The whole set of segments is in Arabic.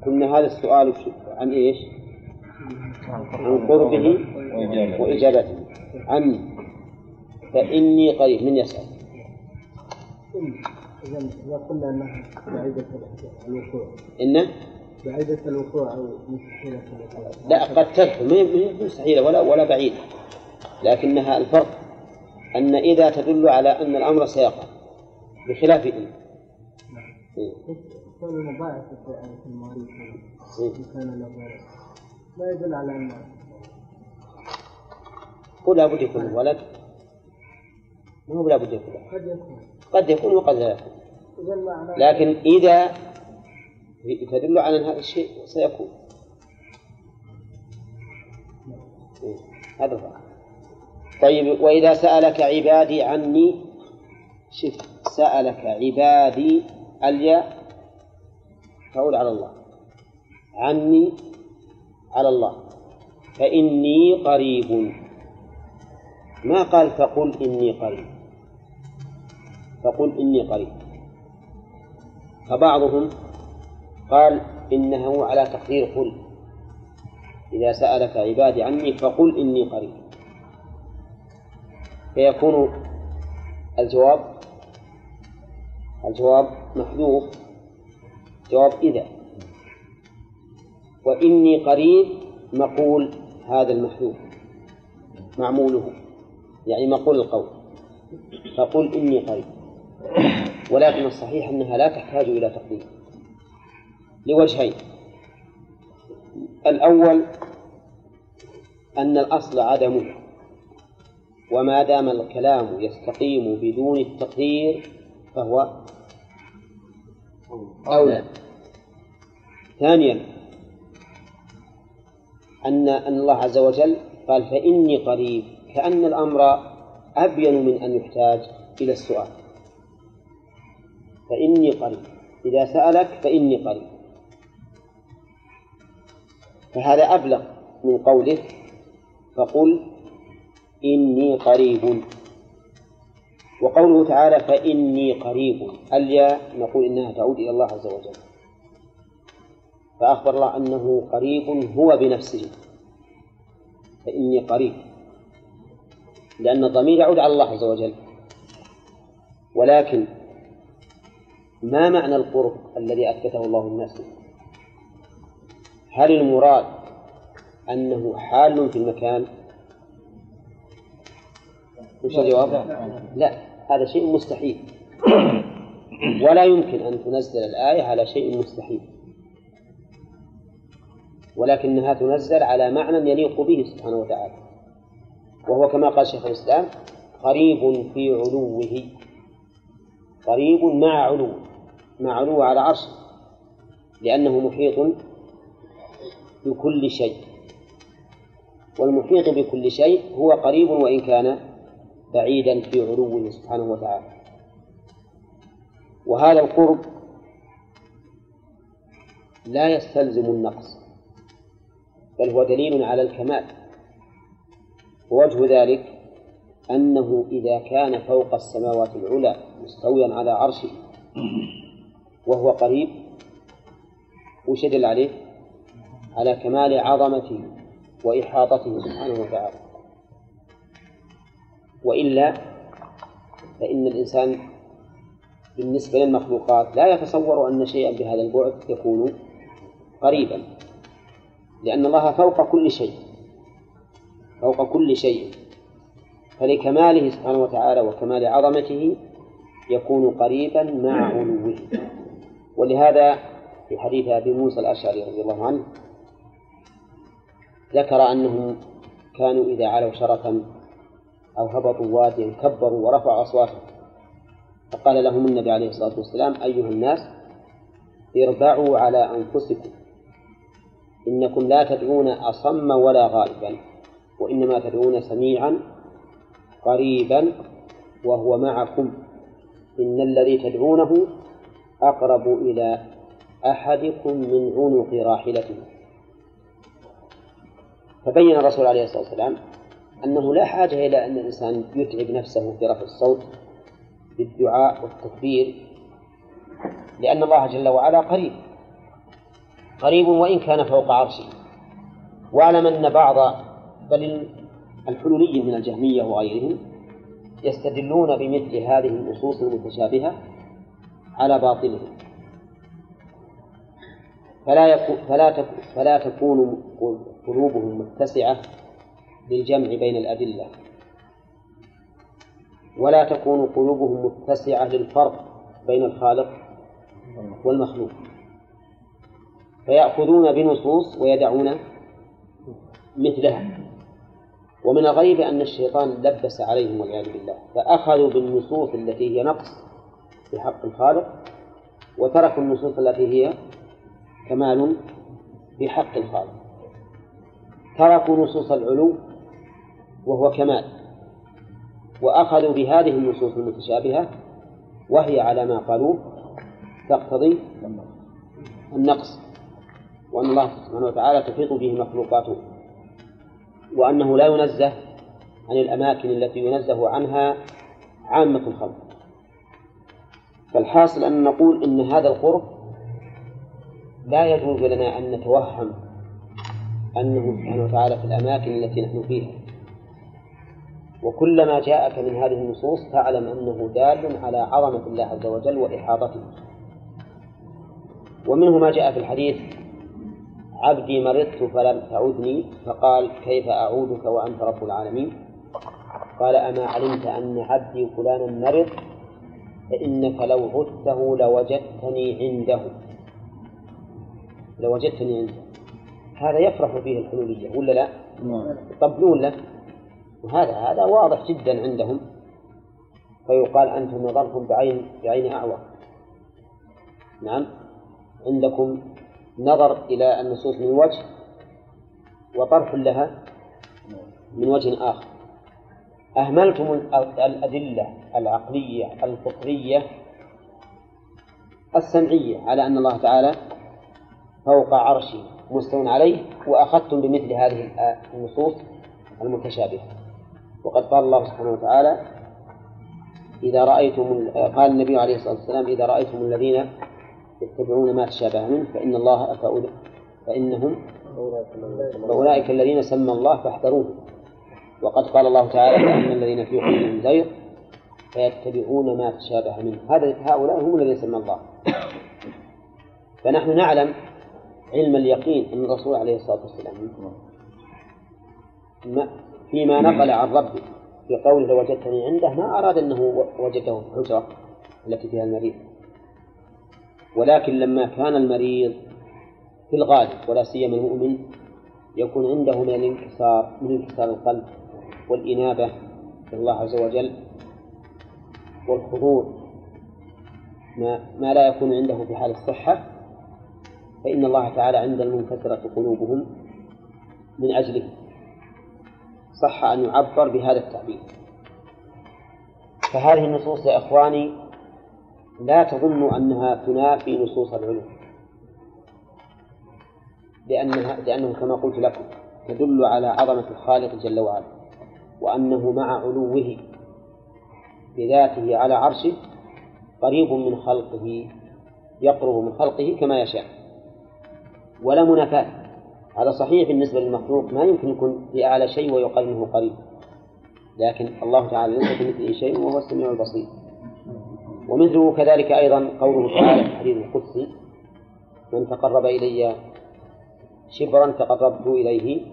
قلنا هذا السؤال عن إيش؟ عن قربه وإجابته. عن فإني قريب. من يسأل؟ إذا قلنا أنها بعيدة الوقوع إنه بعيدة الوقوع أو مستحيلة الوقوع. لا، قد تدخل ما مستحيلة ولا بعيدة، لكنها الفرق أن إذا تدل على أن الأمر سيقع بخلاف إن. كون المضاعف في المواريث كان له لا يدل على أن ولا بد يكون الولد، مو لا بد يكون، قد يكون وقد لا يكون، لكن إذا تدل على أن هذا الشيء سيكون هذا هو. طيب، وإذا سألك عبادي عني، شوف سألك عبادي الياء تعود على الله، عني على الله، فإني قريب. ما قال فقل إني قريب، فقل إني قريب. فبعضهم قال إنه على تقدير قل، إذا سألك عبادي عني فقل إني قريب، فيكون الجواب محذوف، جواب إذا، وإني قريب مقول هذا المحذوف معموله، يعني مقول القول، فقل إني قريب. ولكن الصحيح أنها لا تحتاج إلى تقدير لوجهين. الأول أن الأصل عدمه، وما دام الكلام يستقيم بدون التقدير فهو أولى. ثانيا أن الله عز وجل قال فإني قريب، كأن الأمر أبين من أن يحتاج إلى السؤال. فإني قريب، إذا سألك فإني قريب، فهذا أبلغ من قوله فقل إني قريب. وقوله تعالى فإني قريب، الياء نقول إنها تعود إلى الله عز وجل، فأخبر الله أنه قريب هو بنفسه، فإني قريب، لأن الضمير يعود على الله عز وجل. ولكن ما معنى القرب الذي أثبته الله لنفسه؟ هل المراد أنه حال في المكان؟ وش الجواب؟ لا، هذا شيء مستحيل، ولا يمكن أن تنزل الآية على شيء مستحيل، ولكنها تنزل على معنى يليق به سبحانه وتعالى، وهو كما قال شيخ الإسلام قريب في علوه، قريب مع علوه، مع علوه على عرشه، لأنه محيط بكل شيء، والمحيط بكل شيء هو قريب وإن كان بعيدا في علوه سبحانه وتعالى. وهذا القرب لا يستلزم النقص، بل هو دليل على الكمال. ووجه ذلك أنه إذا كان فوق السماوات العلى مستويا على عرشه وهو قريب، وش يدل عليه؟ على كمال عظمته وإحاطته سبحانه وتعالى. وإلا فإن الإنسان بالنسبة للمخلوقات لا يتصور أن شيئا بهذا البعد يكون قريبا، لأن الله فوق كل شيء، فوق كل شيء، فلكماله سبحانه وتعالى وكمال عظمته يكون قريبا مع علوه. ولهذا في حديث أبي موسى الأشعري رضي الله عنه ذكر أنهم كانوا إذا علوا شرفا أو هبطوا واديا كبروا ورفعوا أصواتهم، فقال لهم النبي عليه الصلاة والسلام أيها الناس اربعوا على أنفسكم، إنكم لا تدعون أصم ولا غائبا، وإنما تدعون سميعا قريبا وهو معكم، إن الذي تدعونه أقرب إلى أحدكم من عنق راحلته. فبين الرسول عليه الصلاة والسلام أنه لا حاجة إلى أن الإنسان يتعب نفسه في رفع الصوت بالدعاء والتكبير، لأن الله جل وعلا قريب، قريب وإن كان فوق عرشه. واعلم أن بعض بل الحلوليين من الجهمية وغيرهم يستدلون بمثل هذه النصوص المتشابهة على باطلهم، فلا تكون قلوبهم متسعة للجمع بين الأدلة، ولا تكون قلوبهم متسعة للفرق بين الخالق والمخلوق، فيأخذون بنصوص ويدعون مثلها. ومن الغيب أن الشيطان لبس عليهم والعياذ بالله، فأخذوا بالنصوص التي هي نقص في حق الخالق، وتركوا النصوص التي هي كمال في حق الخالق. تركوا نصوص العلو وهو كمال، وأخذوا بهذه النصوص المتشابهة وهي على ما قالوه تقتضي النقص، وأن الله سبحانه وتعالى تحيط به مخلوقاته، وأنه لا ينزه عن الأماكن التي ينزه عنها عامة الخلق. فالحاصل أن نقول إن هذا القرب لا يجوز لنا أن نتوهم أنه سبحانه وتعالى في الأماكن التي نحن فيها، وكلما جاءك من هذه النصوص فاعلم أنه دال على عظمة الله عز وجل وإحاطته. ومنه ما جاء في الحديث: عبدي مرضت فلم تعودني، فقال: كيف أعودك وأنت رب العالمين؟ قال: أما علمت أن عبدي فلانا مرض فإنك لو عدته لوجدتني عنده. هذا يفرح فيه الحلولية ولا لا؟ يطبلون له، وهذا واضح جدا عندهم، فيقال: أنتم نظرتم بعين أعور. نعم، عندكم نظر إلى النصوص من وجه وطرح لها من وجه آخر. أهملتم الأدلة العقلية الفطرية السمعية على أن الله تعالى فوق عرشه مستوٍ عليه، وأخذتم بمثل هذه النصوص المتشابهة. وقد قال الله سبحانه وتعالى: قال النبي عليه الصلاة والسلام: إذا رأيتم الذين يتبعون ما تشابه منه فأولئك الذين سمى الله فاحذروه. وقد قال الله تعالى: فأما الذين في قلوبهم زيغ فيتبعون ما تشابه منه. هؤلاء هم الذين سمى الله. فنحن نعلم علم اليقين أن الرسول عليه الصلاة والسلام فيما نقل عن ربه في قوله: لوجدتني عنده، ما أراد أنه وجده في الحجرة التي فيها المريض، ولكن لما كان المريض في الغالب ولا سيما المؤمن يكون عنده من انكسار القلب والإنابة إلى الله عز وجل والخضوع ما لا يكون عنده في حال الصحة، فإن الله تعالى عند المنكسرة قلوبهم من أجله صح أن يعبر بهذا التعبير. فهذه النصوص يا إخواني لا تظنوا أنها تنافي نصوص العلو، لأنه كما قلت لكم تدل على عظمة الخالق جل وعلا، وأنه مع علوه بذاته على عرشه قريب من خلقه، يقرب من خلقه كما يشاء، ولا منافاة. هذا صحيح بالنسبة للمخلوق، ما يمكن يكون في أعلى شيء ويقال منه قريب، لكن الله تعالى ليس كمثله شيء وهو السميع البصير. ومثله كذلك أيضا قوله تعالى في الحديث القدسي: من تقرب إلي شبرا تقربت إليه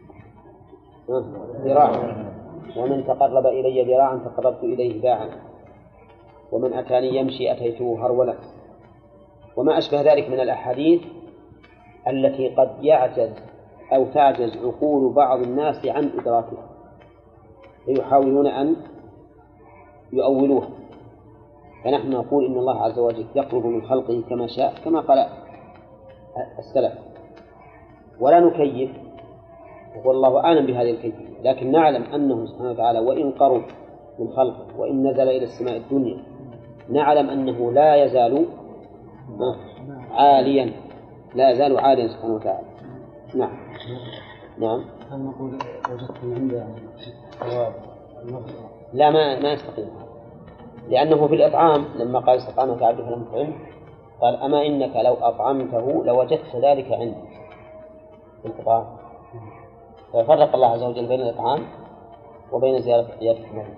ذراعا، ومن تقرب إلي ذراعا تقربت إليه باعا، ومن أتاني يمشي أتيته هرولا، وما أشبه ذلك من الأحاديث التي قد يعجز أو تعجز عقول بعض الناس عن إدراكها، فيحاولون أن يؤولوها. فنحن نقول إن الله عز وجل يقرب من خلقه كما شاء كما قال السلف، ولا نكيف، والله أعلم بهذه الكيفية، لكن نعلم أنه سبحانه وتعالى وإن قرب من خلقه وإن نزل إلى السماء الدنيا نعلم أنه لا يزال عاليا، لا يزال عاليا سبحانه وتعالى. نعم. هل نقول وجدتم عنده ثواب؟ لا، ما يستقيم، لأنه في الإطعام لما قال: استطعمك عبدك فلم تطعمه، قال أما إنك لو أطعمته لوجدت ذلك عندك في الإطعام. ففرق الله عز وجل بين الإطعام وبين زيارة عيادة المريض.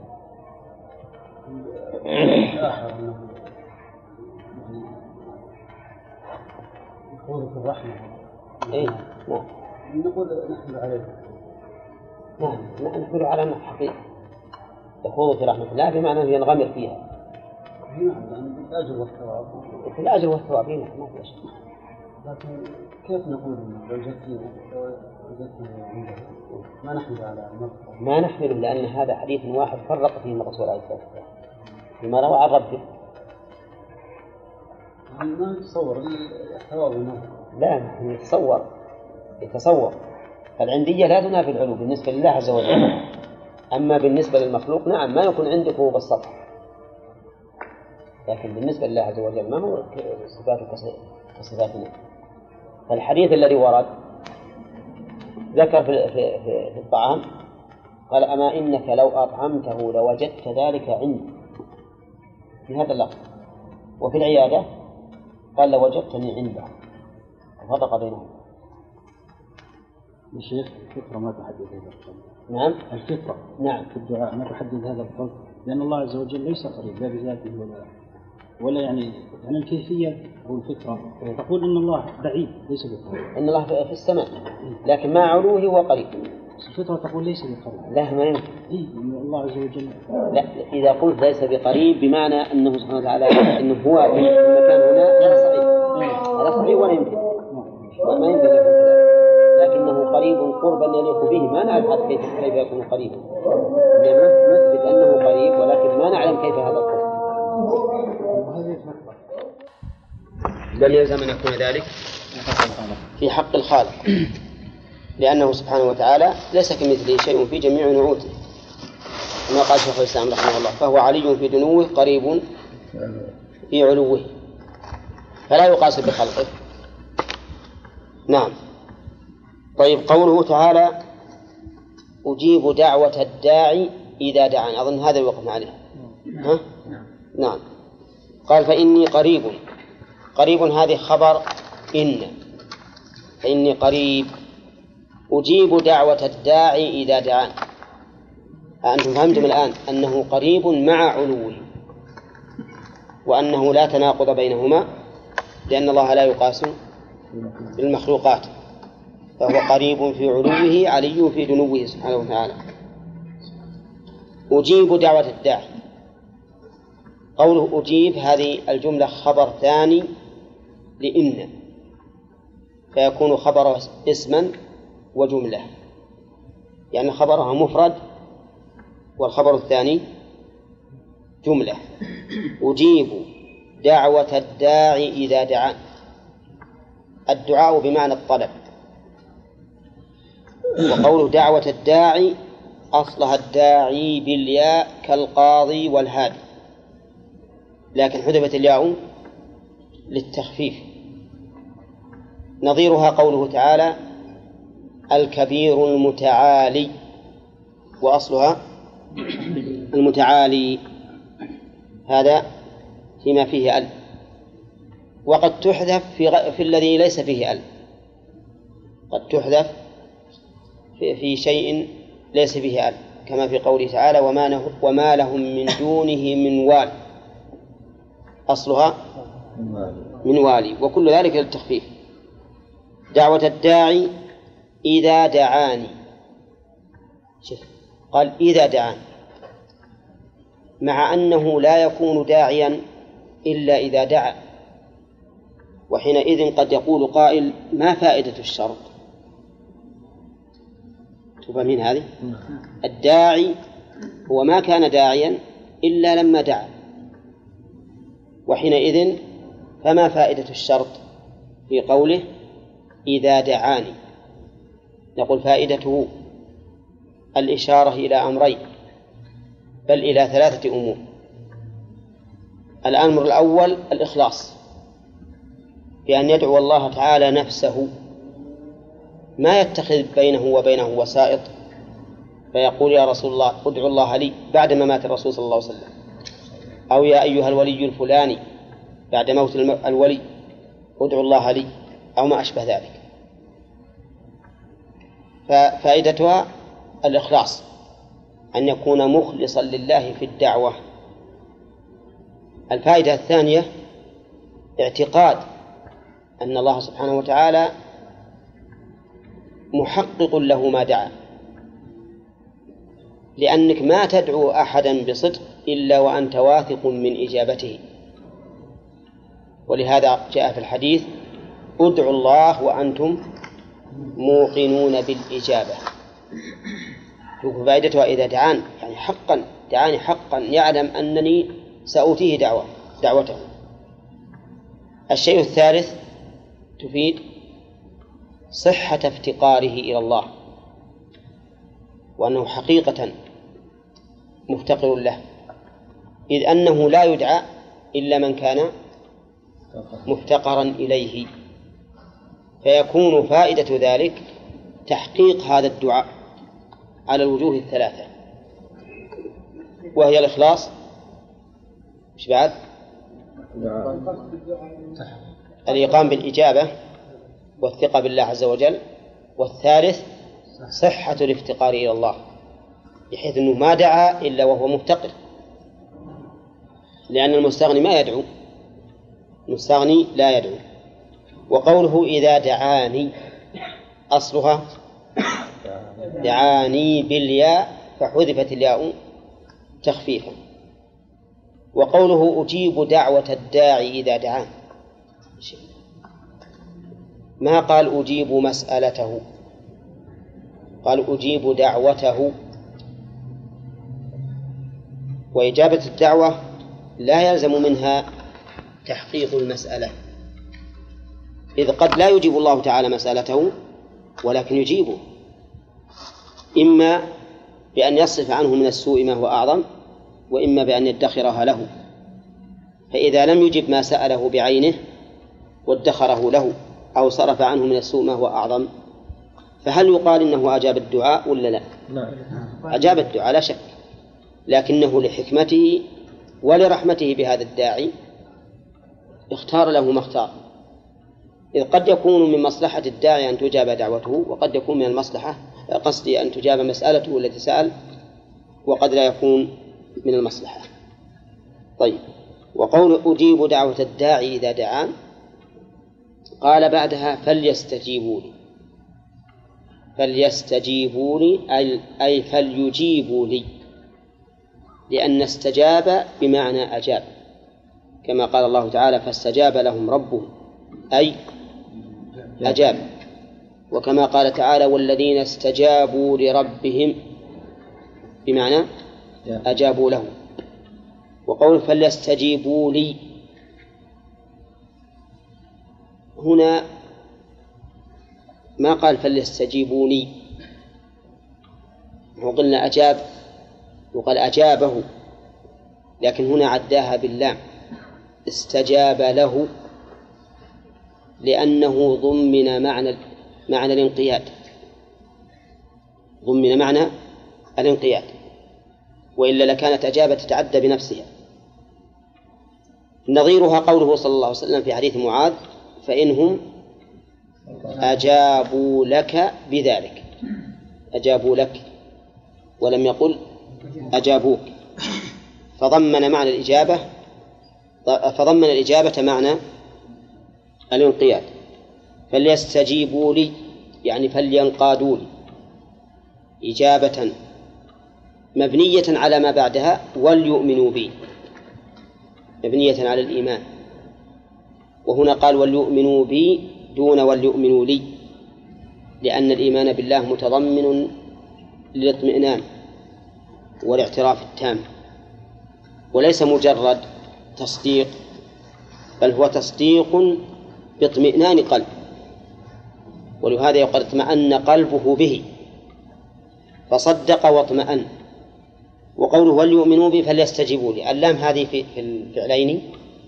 يقول في الرحمة. إيه نعم. نقول نحمل عليه. نعم نحمل على أنه حقيقة يخوض في رحمة الله بمعنى أنه ينغمر فيها. نعم يعني بالأجر والثواب. في الأجر والثواب ما في شيء. لكن كيف نقول لو جدتنا عنده ما نحمل على نفسه؟ ما نحمله لأن هذا حديث واحد فرق فيه الرسول عليه الصلاة والسلام فيما روى عن ربه. ما نتصور الثواب والنفع. لا يتصور العندية لا تنافي العلو بالنسبة لله عز وجل. أما بالنسبة للمخلوق نعم ما يكون عندك هو بالسطح، لكن بالنسبة لله عز وجل ما هو صفاته كصفاتنا. فالحديث الذي ورد ذكر في الطعام قال أما إنك لو أطعمته لوجدت ذلك عندي في هذا اللفظ، وفي العيادة قال لوجدتني عنده، فرق بينهم. الشيخ الفطرة ما تحدد هذا القول. نعم الفطرة نعم في الدعاء ما تحدد هذا القول، لأن الله عز وجل ليس قريب لا بذاته ولا يعني الكيفية أو الفطرة تقول إن الله بعيد ليس بقريب. إن الله في السماء لكن مع علوه هو قريب. الفطرة تقول ليس بقريب. لا ما يمكن. إيه إن الله عز وجل. لا إذا قلت ليس بقريب بمعنى أنه سبحانه وتعالى أنه هو في المكان هنا هذا صحيح، هذا صحيح ولا يمكن ما يمكن يكون كذلك، لكنه قريب قربا يليق به. ما نعرف كيف يكون قريبا، نثبت أنه قريب ولكن ما نعلم كيف هذا القرب. لم يلزم أن يكون ذلك في حق الخالق، لأنه سبحانه وتعالى ليس كمثله شيء في جميع نعوته كما قال شيخ الإسلام رحمه الله، فهو علي في دنوه قريب في علوه فلا يقاس بخلقه. نعم. طيب قوله تعالى أجيب دعوة الداعي إذا دعان، أظن هذا وقفنا عليه. ها؟ نعم. قال فإني قريب هذه خبر فإني قريب أجيب دعوة الداعي إذا دعان. أنتم فهمتم الآن أنه قريب مع علوه وأنه لا تناقض بينهما، لأن الله لا يقاس بالمخلوقات، فهو قريب في علوه علي في دنوه سبحانه وتعالى. أجيب دعوة الداعي، قوله أجيب هذه الجملة خبر ثاني لإن، فيكون خبر اسما وجملة، يعني خبرها مفرد والخبر الثاني جملة. أجيب دعوة الداعي إذا دعان. الدعاء بمعنى الطلب، وقوله دعوة الداعي أصلها الداعي بالياء كالقاضي والهادي، لكن حذفت الياء للتخفيف. نظيرها قوله تعالى الكبير المتعالي، وأصلها المتعالي، هذا فيما فيه أل، وقد تحذف في الذي ليس فيه أل، قد تحذف في شيء ليس فيه أل، كما في قوله تعالى وما لهم من دونه من وال، أصلها من والي، وكل ذلك للتخفيف. دعوة الداعي إذا دعاني، شوف قال إذا دعان، مع أنه لا يكون داعيا إلا إذا دعا، وحينئذ قد يقول قائل ما فائدة الشرط؟ تفهمين هذه؟ الداعي هو ما كان داعيا إلا لما دعا، وحينئذ فما فائدة الشرط في قوله إذا دعاني؟ نقول فائدته الإشارة إلى أمرين، بل إلى 3 أمور. الأمر الأول الإخلاص، بأن يدعو الله تعالى نفسه، ما يتخذ بينه وبينه وسائط فيقول يا رسول الله ادعو الله لي بعدما مات الرسول صلى الله عليه وسلم، أو يا أيها الولي الفلاني بعد موت الولي ادعوا الله لي أو ما أشبه ذلك. ففائدتها الإخلاص، أن يكون مخلصا لله في الدعوة. الفائدة الثانية اعتقاد أن الله سبحانه وتعالى محقق له ما دعا، لأنك ما تدعو أحدا بصدق إلا وأنت واثق من إجابته. ولهذا جاء في الحديث ادعوا الله وأنتم موقنون بالإجابة. فائدتها إذا دعاني حقا يعلم أنني سأؤتيه دعوته. الشيء الثالث تفيد صحة افتقاره إلى الله، وأنه حقيقة مفتقر له، إذ أنه لا يدعى إلا من كان مفتقرا إليه. فيكون فائدة ذلك تحقيق هذا الدعاء على الوجوه الثلاثة، وهي الإخلاص، مش بعد الإيقان بالإجابة والثقة بالله عز وجل، والثالث صحة الافتقار إلى الله، بحيث أنه ما دعا إلا وهو مفتقر، لأن المستغني ما يدعو، المستغني لا يدعو. وقوله إذا دعاني أصلها دعاني بالياء فحذفت الياء تخفيفا. وقوله أجيب دعوة الداعي إذا دعان، ما قال أجيب مسألته، قال أجيب دعوته. وإجابة الدعوة لا يلزم منها تحقيق المسألة، إذ قد لا يجيب الله تعالى مسألته ولكن يجيبه، إما بأن يصرف عنه من السوء ما هو أعظم، وإما بأن يدخرها له. فإذا لم يجب ما سأله بعينه وادخره له أو صرف عنه من السوء ما هو أعظم، فهل يقال إنه أجاب الدعاء ولا لا؟ أجاب الدعاء لا شك، لكنه لحكمته ولرحمته بهذا الداعي اختار له ما اختار، إذ قد يكون من مصلحة الداعي أن تجاب دعوته، وقد يكون من المصلحة قصدي أن تجاب مسألته التي سأل، وقد لا يكون من المصلحة. طيب، وقول أجيب دعوة الداعي إذا دعان، قال بعدها فليستجيبوا لي، فليستجيبوا لي أي فليجيبوا لي، لأن استجاب بمعنى أجاب، كما قال الله تعالى فاستجاب لهم ربهم أي أجاب، وكما قال تعالى والذين استجابوا لربهم بمعنى أجابوا له. وقول فليستجيبوا لي هنا ما قال فليستجيبوني، وقلنا أجاب وقال أجابه، لكن هنا عداها باللام استجاب له، لأنه ضمن معنى الانقياد، ضمن معنى الانقياد، وإلا لكانت أجابة تتعدى بنفسها. نظيرها قوله صلى الله عليه وسلم في حديث معاذ فإنهم أجابوا لك بذلك، أجابوا لك ولم يقل أجابوك، فضمن الإجابة معنى الانقياد. فليستجيبوا لي يعني فلينقادوا لي، إجابة مبنية على ما بعدها وليؤمنوا بي، مبنية على الإيمان، وهنا قال وليؤمنوا بي دون وليؤمنوا لي، لأن الإيمان بالله متضمن للاطمئنان والاعتراف التام، وليس مجرد تصديق، بل هو تصديق باطمئنان قلب، ولهذا يقول اطمأن قلبه به فصدق واطمأن. وقوله وليؤمنوا بي فليستجيبوا لي، اللام هذه في الفعلين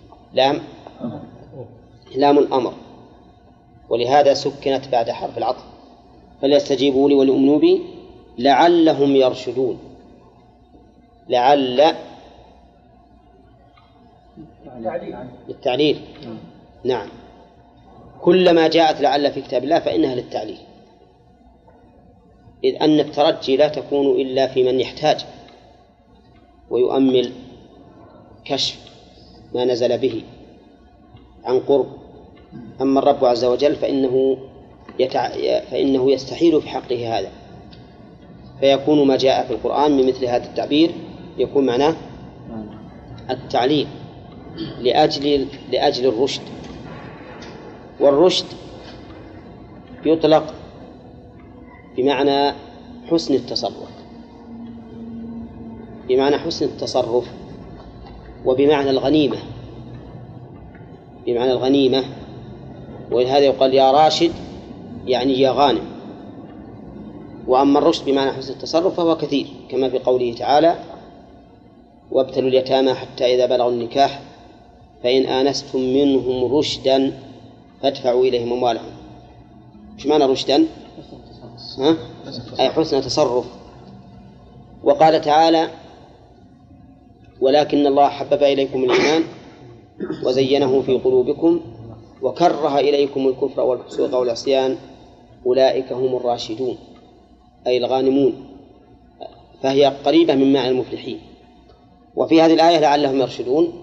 لام الأمر، ولهذا سكنت بعد حرف العطف، فليستجيبوا لي وليؤمنوا بي لعلهم يرشدون. لعل للتعليل. نعم، كلما جاءت لعل في كتاب الله فإنها للتعليل، إذ أن الترجي لا تكون إلا في من يحتاج ويؤمل كشف ما نزل به عن قرب. أما الرب عز وجل فإنه يستحيل في حقه هذا، فيكون ما جاء في القرآن من مثل هذا التعبير يكون معناه التعليل لأجل الرشد. والرشد يطلق بمعنى حسن التصرف، بمعنى حسن التصرف، وبمعنى الغنيمة، بمعنى الغنيمة. ولهذا يقال يا راشد يعني يا غانم. وأما الرشد بمعنى حسن التصرف فهو كثير، كما في قوله تعالى وابتلوا اليتامى حتى إذا بلغوا النكاح فإن آنستم منهم رشدا فادفعوا إليهم أموالهم. إيش معنى رشدا؟ أي حسن تصرف. وقال تعالى ولكن الله حبب إليكم الإيمان وزينه في قلوبكم وكره إليكم الكفر والفسوق والعصيان أولئك هم الراشدون أي الغانمون، فهي قريبة من معنى المفلحين. وفي هذه الآية لعلهم يرشدون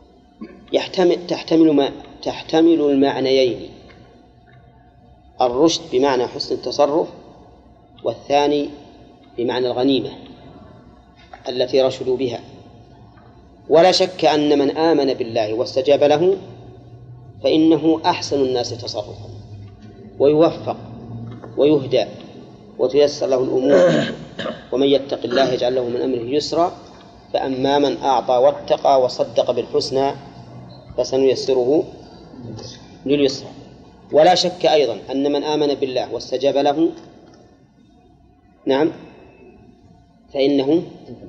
تحتمل المعنيين، الرشد بمعنى حسن التصرف، والثاني بمعنى الغنيمة التي رشدوا بها. ولا شك أن من آمن بالله واستجاب له فإنه أحسن الناس تصرفا، ويوفق ويهدى وتيسر له الأمور. ومن يتق الله يجعل له من أمره يسرا، فأما من أعطى واتقى وصدق بالحسنى فسنيسره لليسرى. ولا شك أيضا أن من آمن بالله واستجاب له نعم فإنه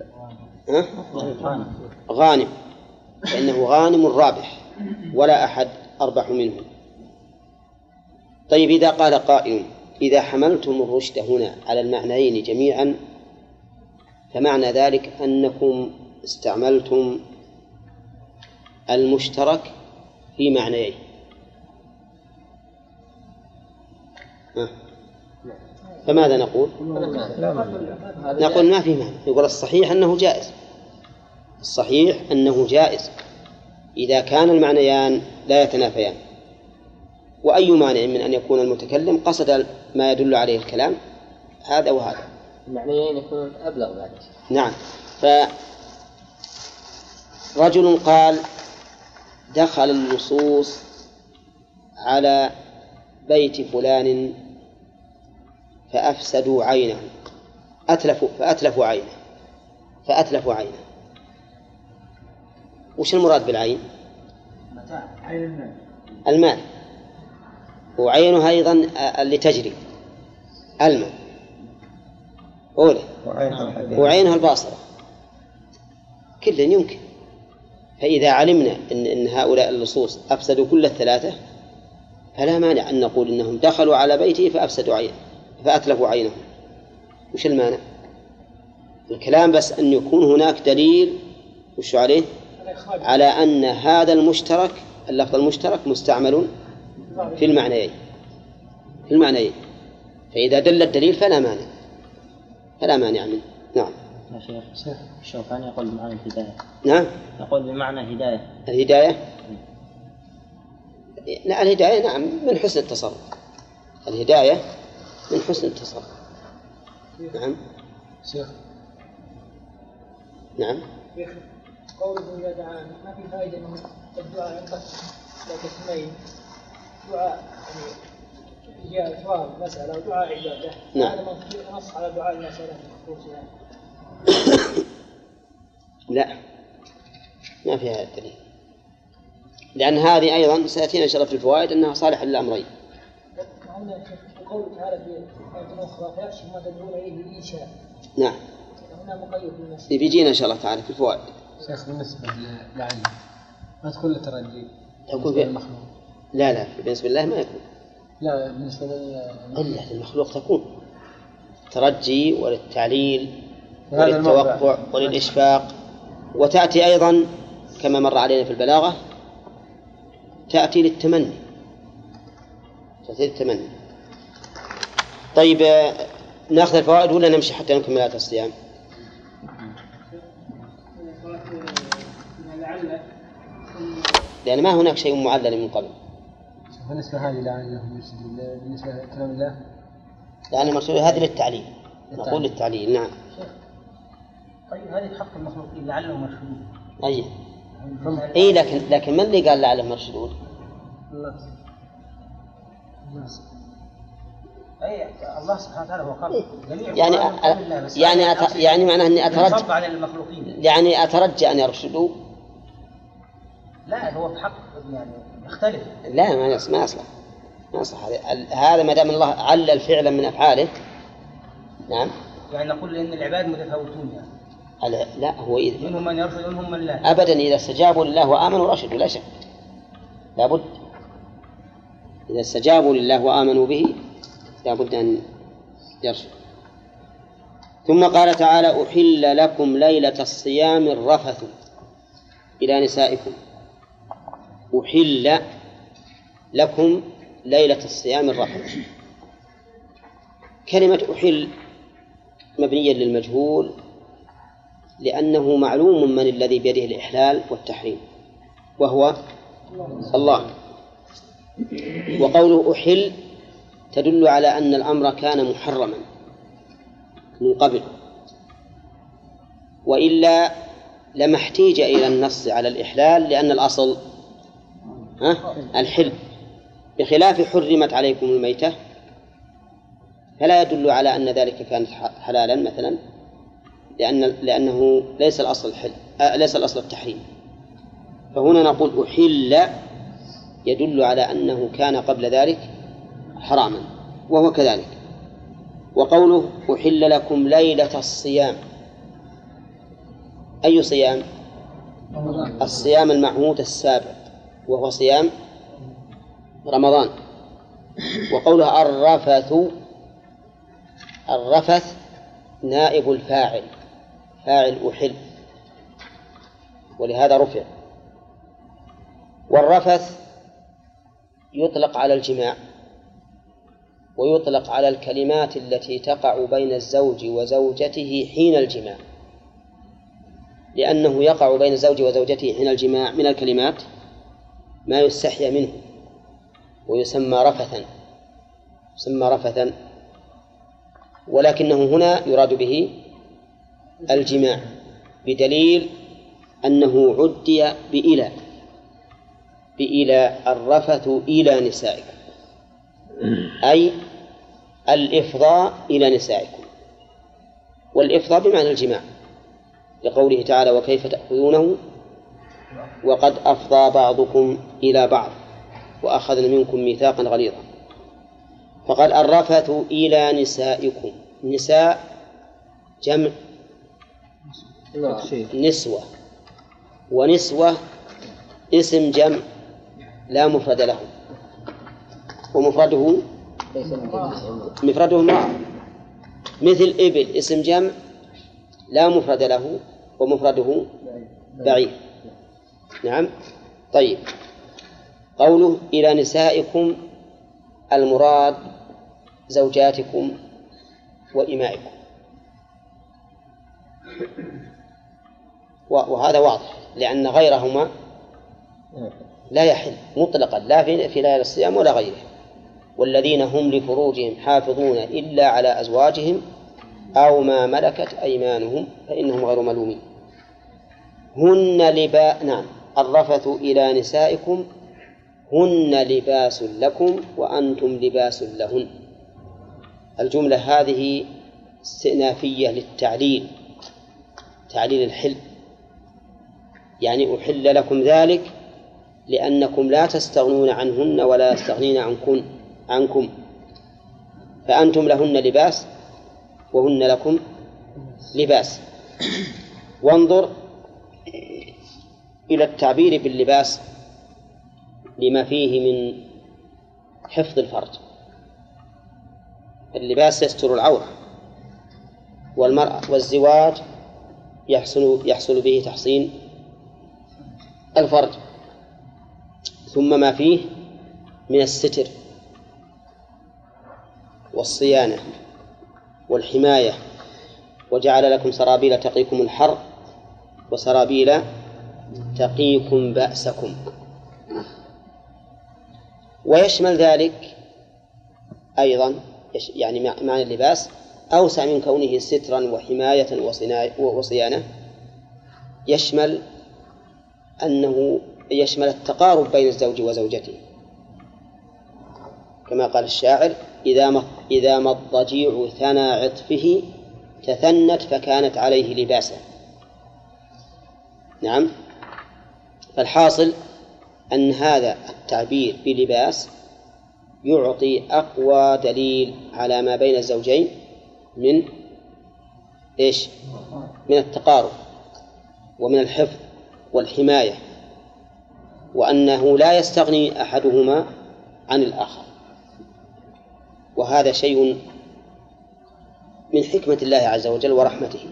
غانم، فإنه غانم رابح ولا أحد أربح منه. طيب، إذا قال قائل إذا حملتم الرشد هنا على المعنيين جميعا فمعنى ذلك أنكم استعملتم المشترك في معنيين. فماذا نقول؟ نقول ما في معنى. يقول الصحيح أنه جائز، الصحيح أنه جائز إذا كان المعنيان لا يتنافيان. وأي مانع من أن يكون المتكلم قصد ما يدل عليه الكلام هذا وهذا، المعنيين يكون أبلغ بعد. نعم. فرجل قال دخل اللصوص على بيت فلان فأفسدوا عينه، فأتلفوا عينه. وش المراد بالعين؟ المال، وعينها أيضا اللي تجري الماء أولى، وعينها الباصرة، كل يمكن. فإذا علمنا إن هؤلاء اللصوص أفسدوا كل الثلاثة فلا مانع أن نقول إنهم دخلوا على بيته فأفسدوا عينه فأتلفوا عينه. وش المانع؟ الكلام بس أن يكون هناك دليل وش عليه على أن هذا المشترك، اللفظ المشترك مستعمل في المعنيين. فإذا دل الدليل فلا مانع منه. نعم. يا شيخ الشوكاني يقول بمعنى الهداية. نعم، يقول بمعنى هداية. الهداية نعم من حسن التصرف، الهداية من حسن التصرف. نعم شيخ. نعم. قوله يا دعاء ما في فائدة من الدعاء ينقسم إلى قسمين، دعاء يعني سؤال مسألة ودعاء عبادة. نعم. هذا نص على دعاء المسألة خصوصا. لا، ما في هذا الدليل، لأن هذه أيضا سيأتينا إن شاء الله في الفوائد أنها صالحة للأمرين. قوله تعالى في آية أخرى فيكشف ما تدعون إليه الإنشاء. نعم. هنا مقيد بالمسألة. بيجينا إن شاء الله تعالى في الفوائد. شيخ بالنسبة للعلم ما تكون للترجي تكون في المخلوق؟ لا بالنسبة لله ما يكون. لا بالنسبة للمخلوق تكون ترجي وللتعليل وللتوقع وللإشفاق، وتأتي أيضا كما مر علينا في البلاغة تأتي للتمني. طيب نأخذ الفوائد ولا نمشي حتى نكمل آيات الصيام؟ لأن ما هناك شيء معلل من قبل. بالنسبة هذه لعلهم يرشدوا الله، بالنسبة لكلام الله لأن المقصود هذه للتعليل، نقول للتعليل. نعم. طيب هذه حق المخلوقين لعلهم يرشدون. أي لكن من اللي قال لعلهم يرشدون؟ أي الله سبحانه وتعالى هو قال يعني معناه أني أترجى عن المخلوقين، يعني أترجى أن يرشدوا. لا هو بحق يعني يختلف. لا ما يصلح هذا ما دام الله علل فعلا من أفعاله. نعم. يعني نقول إن العباد متفاوتون يعني. لا هو منهم من يرشد ومنهم من لا. أبدا إذا استجابوا لله وآمنوا رشدوا لا شك، لابد إذا استجابوا لله وآمنوا به لابد أن يرشدوا. ثم قال تعالى: أحل لكم ليلة الصيام الرفث إلى نسائكم. أحل لكم ليلة الصيام الرفث. كلمة أحل مبنية للمجهول لأنه معلوم من الذي بيده الإحلال والتحريم وهو الله. وقوله أحل تدل على أن الأمر كان محرما من قبل، وإلا لما احتيج إلى النص على الإحلال لأن الأصل الحل، بخلاف حرمت عليكم الميتة فلا يدل على أن ذلك كان حلالا مثلا، لأنه ليس الأصل الحل، ليس الأصل التحريم. فهنا نقول أحل يدل على أنه كان قبل ذلك حراما، وهو كذلك. وقوله أحل لكم ليلة الصيام، أي صيام؟ الصيام المعهود السابق وهو صيام رمضان. وقولها الرفث نائب الفاعل، فاعل أحل، ولهذا رفع. والرفث يطلق على الجماع، ويطلق على الكلمات التي تقع بين الزوج وزوجته حين الجماع، لأنه يقع بين الزوج وزوجته حين الجماع من الكلمات ما يستحيا منه ويسمى رفثا، ولكنه هنا يراد به الجماع، بدليل أنه عدي بإلى الرفث إلى نسائكم، أي الإفضاء إلى نسائكم، والإفضاء بمعنى الجماع، لقوله تعالى: وكيف تأخذونه وقد أفضى بعضكم إلى بعض وأخذنا منكم ميثاقا غليظا. فقال الرفث إلى نسائكم. نساء جمع نسوة، ونسوة اسم جمع لا مفرد له، ومفرده امرأة، مثل إبل اسم جمع لا مفرد له ومفرده بعير. نعم. طيب، قوله إلى نسائكم المراد زوجاتكم وإمائكم، وهذا واضح لأن غيرهما لا يحل مطلقا، لا في ليالي الصيام ولا غيره. والذين هم لفروجهم حافظون إلا على أزواجهم أو ما ملكت أيمانهم فإنهم غير ملومين. نعم. الرفث إلى نسائكم هن لباس لكم وأنتم لباس لهن. الجملة هذه استئنافية للتعليل، تعليل الحل، يعني أحل لكم ذلك لأنكم لا تستغنون عنهن ولا يستغنين عنكم، فأنتم لهن لباس وهن لكم لباس. وانظر إلى التعبير باللباس لما فيه من حفظ الفرج. اللباس يستر العورة، والزواج يحصل به تحصين الفرج، ثم ما فيه من الستر والصيانة والحماية، وجعل لكم سرابيل تقيكم الحر وسرابيل تقيكم بأسكم. ويشمل ذلك أيضا يعني معنى اللباس أوسع من كونه سترا وحماية وصيانة، يشمل أنه يشمل التقارب بين الزوج وزوجته، كما قال الشاعر: إذا ما الضجيع ثنى عطفه تثنت فكانت عليه لباسا. نعم. فالحاصل أن هذا التعبير بلباس يعطي أقوى دليل على ما بين الزوجين من إيش؟ من التقارب ومن الحفظ والحماية، وأنه لا يستغني أحدهما عن الآخر. وهذا شيء من حكمة الله عز وجل ورحمته.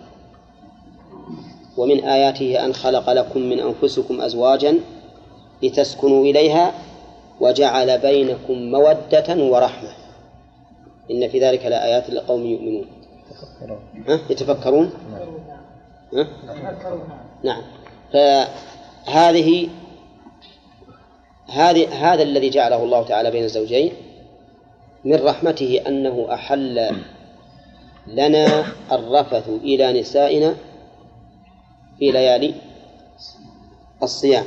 ومن آياته أن خلق لكم من أنفسكم أزواجا لتسكنوا إليها وجعل بينكم مودة ورحمة إن في ذلك لآيات لقوم يؤمنون. يتفكرون. نعم. فهذه هذا الذي جعله الله تعالى بين الزوجين من رحمته أنه أحل لنا الرفث إلى نسائنا في ليالي الصيام.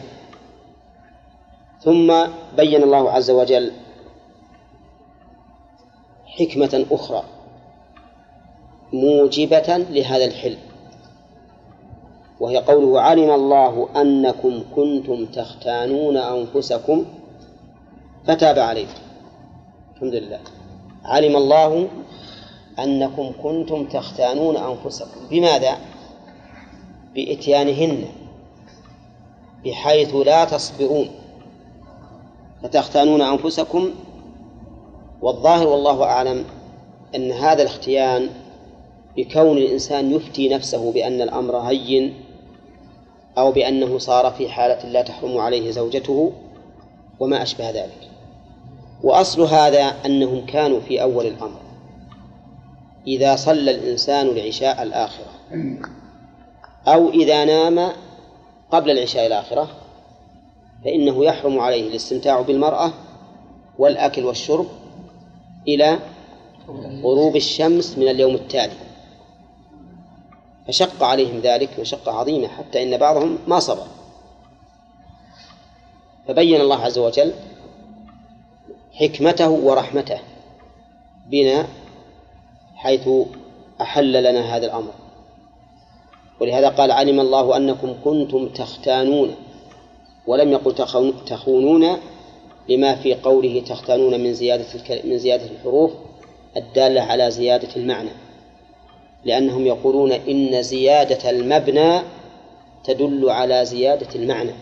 ثم بين الله عز وجل حكمة أخرى موجبة لهذا الحل، وهي قوله: علم الله أنكم كنتم تختانون أنفسكم فتاب عليكم. الحمد لله. علم الله أنكم كنتم تختانون أنفسكم. بماذا؟ بإتيانهن بحيث لا تصبرون فتختانون أنفسكم. والظاهر والله أعلم أن هذا الاختيان بكون الإنسان يفتي نفسه بأن الأمر هين أو بأنه صار في حالة لا تحرم عليه زوجته وما أشبه ذلك. وأصل هذا أنهم كانوا في أول الأمر إذا صلى الإنسان العشاء الآخرة أو إذا نام قبل العشاء الآخرة فإنه يحرم عليه الاستمتاع بالمرأة والأكل والشرب إلى غروب الشمس من اليوم التالي. فشق عليهم ذلك مشقة عظيمة حتى إن بعضهم ما صبر. فبين الله عز وجل حكمته ورحمته بنا حيث أحل لنا هذا الأمر. ولهذا قال: علم الله أنكم كنتم تختانون، ولم يقل تخونون، لما في قوله تختانون من زيادة الحروف الدالة على زيادة المعنى، لأنهم يقولون إن زيادة المبنى تدل على زيادة المعنى.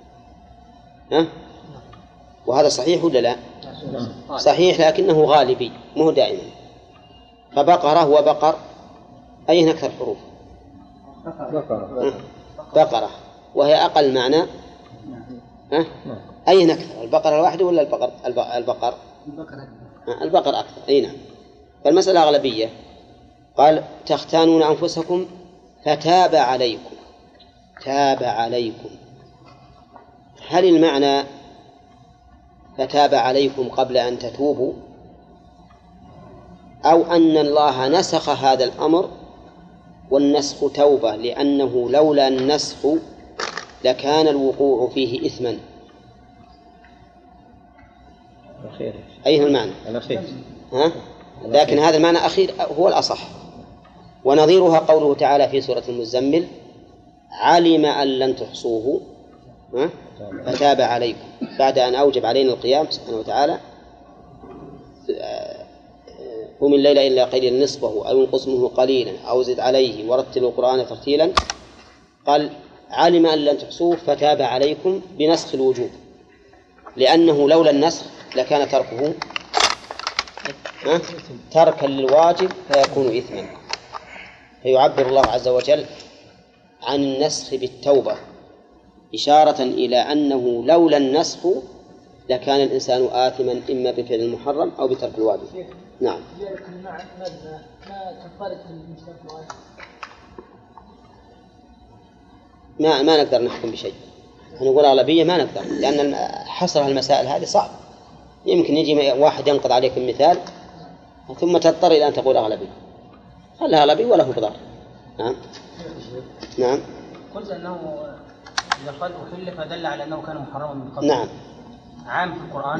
وهذا صحيح ولا لا؟ صحيح، لكنه غالبي مو دائما. فبقرة وبقر أين أكثر حروف؟ بقرة، وهي أقل معنى. أين أكثر؟ البقرة الواحدة ولا البقر؟ البقر أكثر. أي نعم. فالمسألة أغلبية. قال: تختانون أنفسكم فتاب عليكم. تاب عليكم، هل المعنى فتاب عليكم قبل أن تتوبوا، أو أن الله نسخ هذا الأمر والنسخ توبة، لأنه لولا النسخ لكان الوقوع فيه إثما؟ أيه المعنى؟ لكن هذا المعنى أخير هو الأصح. ونظيرها قوله تعالى في سورة المزمل: علم أن لن تحصوه فتاب عليكم، بعد أن أوجب علينا القيام سبحانه وتعالى: قم الليل إلا قليلا نصفه أو انقص منه قليلا أو زد عليه ورتل القرآن ترتيلا. قال: علم أن لن تحصوه فتاب عليكم بنسخ الوجوب، لأنه لولا النسخ لكان تركه تركا للواجب فيكون إثما. فيعبر الله عز وجل عن النسخ بالتوبة، إشارة إلى أنه لولا النسخ لكان الإنسان آثما إما بفعل المحرم أو بترك الواجب. نعم. ما نقدر نحكم بشيء، نقول أغلبية ما نقدر، لأن حصر المسائل هذه صعب. يمكن يجي واحد ينقض عليك المثال ثم تضطر إلى أن تقول أغلبية. خلها أغلبية ولا هو بضار. نعم. نعم. قلت أنه إذا قال أحل فدل على أنه كان محرما من قبل. نعم. عام في القرآن.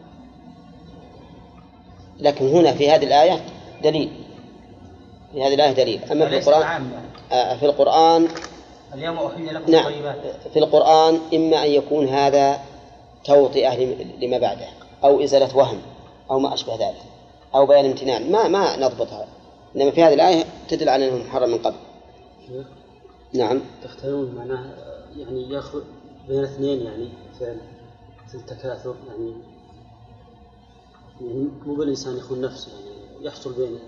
لكن هنا في هذه الآية دليل. في هذه الآية دليل. أما في القرآن عام يعني. في القرآن اليوم أحل لكم نعم. الطيبات. في القرآن إما أن يكون هذا توطئة لما بعده أو إزالة وهم أو ما أشبه ذلك أو بيان امتنان، ما نضبطها. إنما في هذه الآية تدل على أنه محرم من قبل. نعم. تختارون معناه يعني يأخذ بين اثنين، يعني فعل التكاثر، يعني مو بالإنسان يخون نفسه، يعني يحصل بين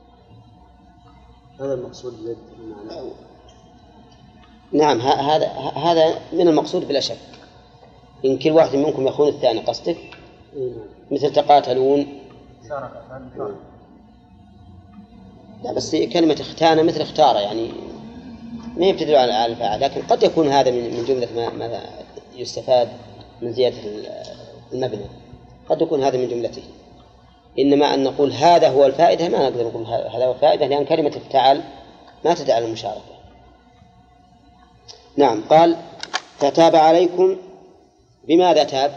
هذا المقصود بالمعنى. نعم. هذا من المقصود بلا شك. إن كل واحد منكم يخون الثاني قصدك. مثل تقاتلون. لا بس كلمة اختانة مثل اختار، يعني ما يبتدل على الفاعل، لكن قد يكون هذا من جملة ما يستفاد من زيادة المبنى، قد يكون هذا من جملته. إنما أن نقول هذا هو الفائدة ما نقدر نقول هذا هو الفائدة، لأن كلمة افتعل ما تدل على المشاركة. نعم. قال فتاب عليكم. بماذا تاب؟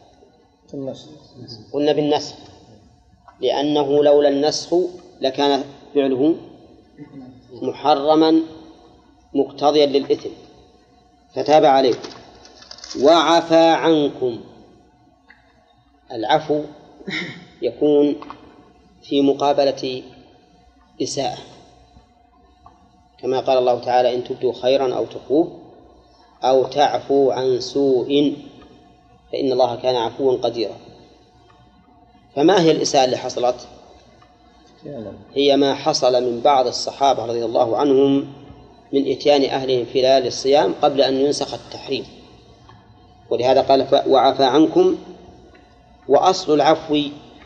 قلنا بالنسخ، لأنه لولا النسخ لكان فعله محرما مقتضيا للإثم. فتاب عليكم وعفى عنكم. العفو يكون في مقابلة إساءة، كما قال الله تعالى إن تبدوا خيرا أو تخفوه أو تعفو عن سوء فإن الله كان عفوا قديرا. فما هي الإساءة اللي حصلت؟ هي ما حصل من بعض الصحابة رضي الله عنهم من إتيان أهلهم في ليالي الصيام قبل أن ينسخ التحريم، ولهذا قال وعفى عنكم. وأصل العفو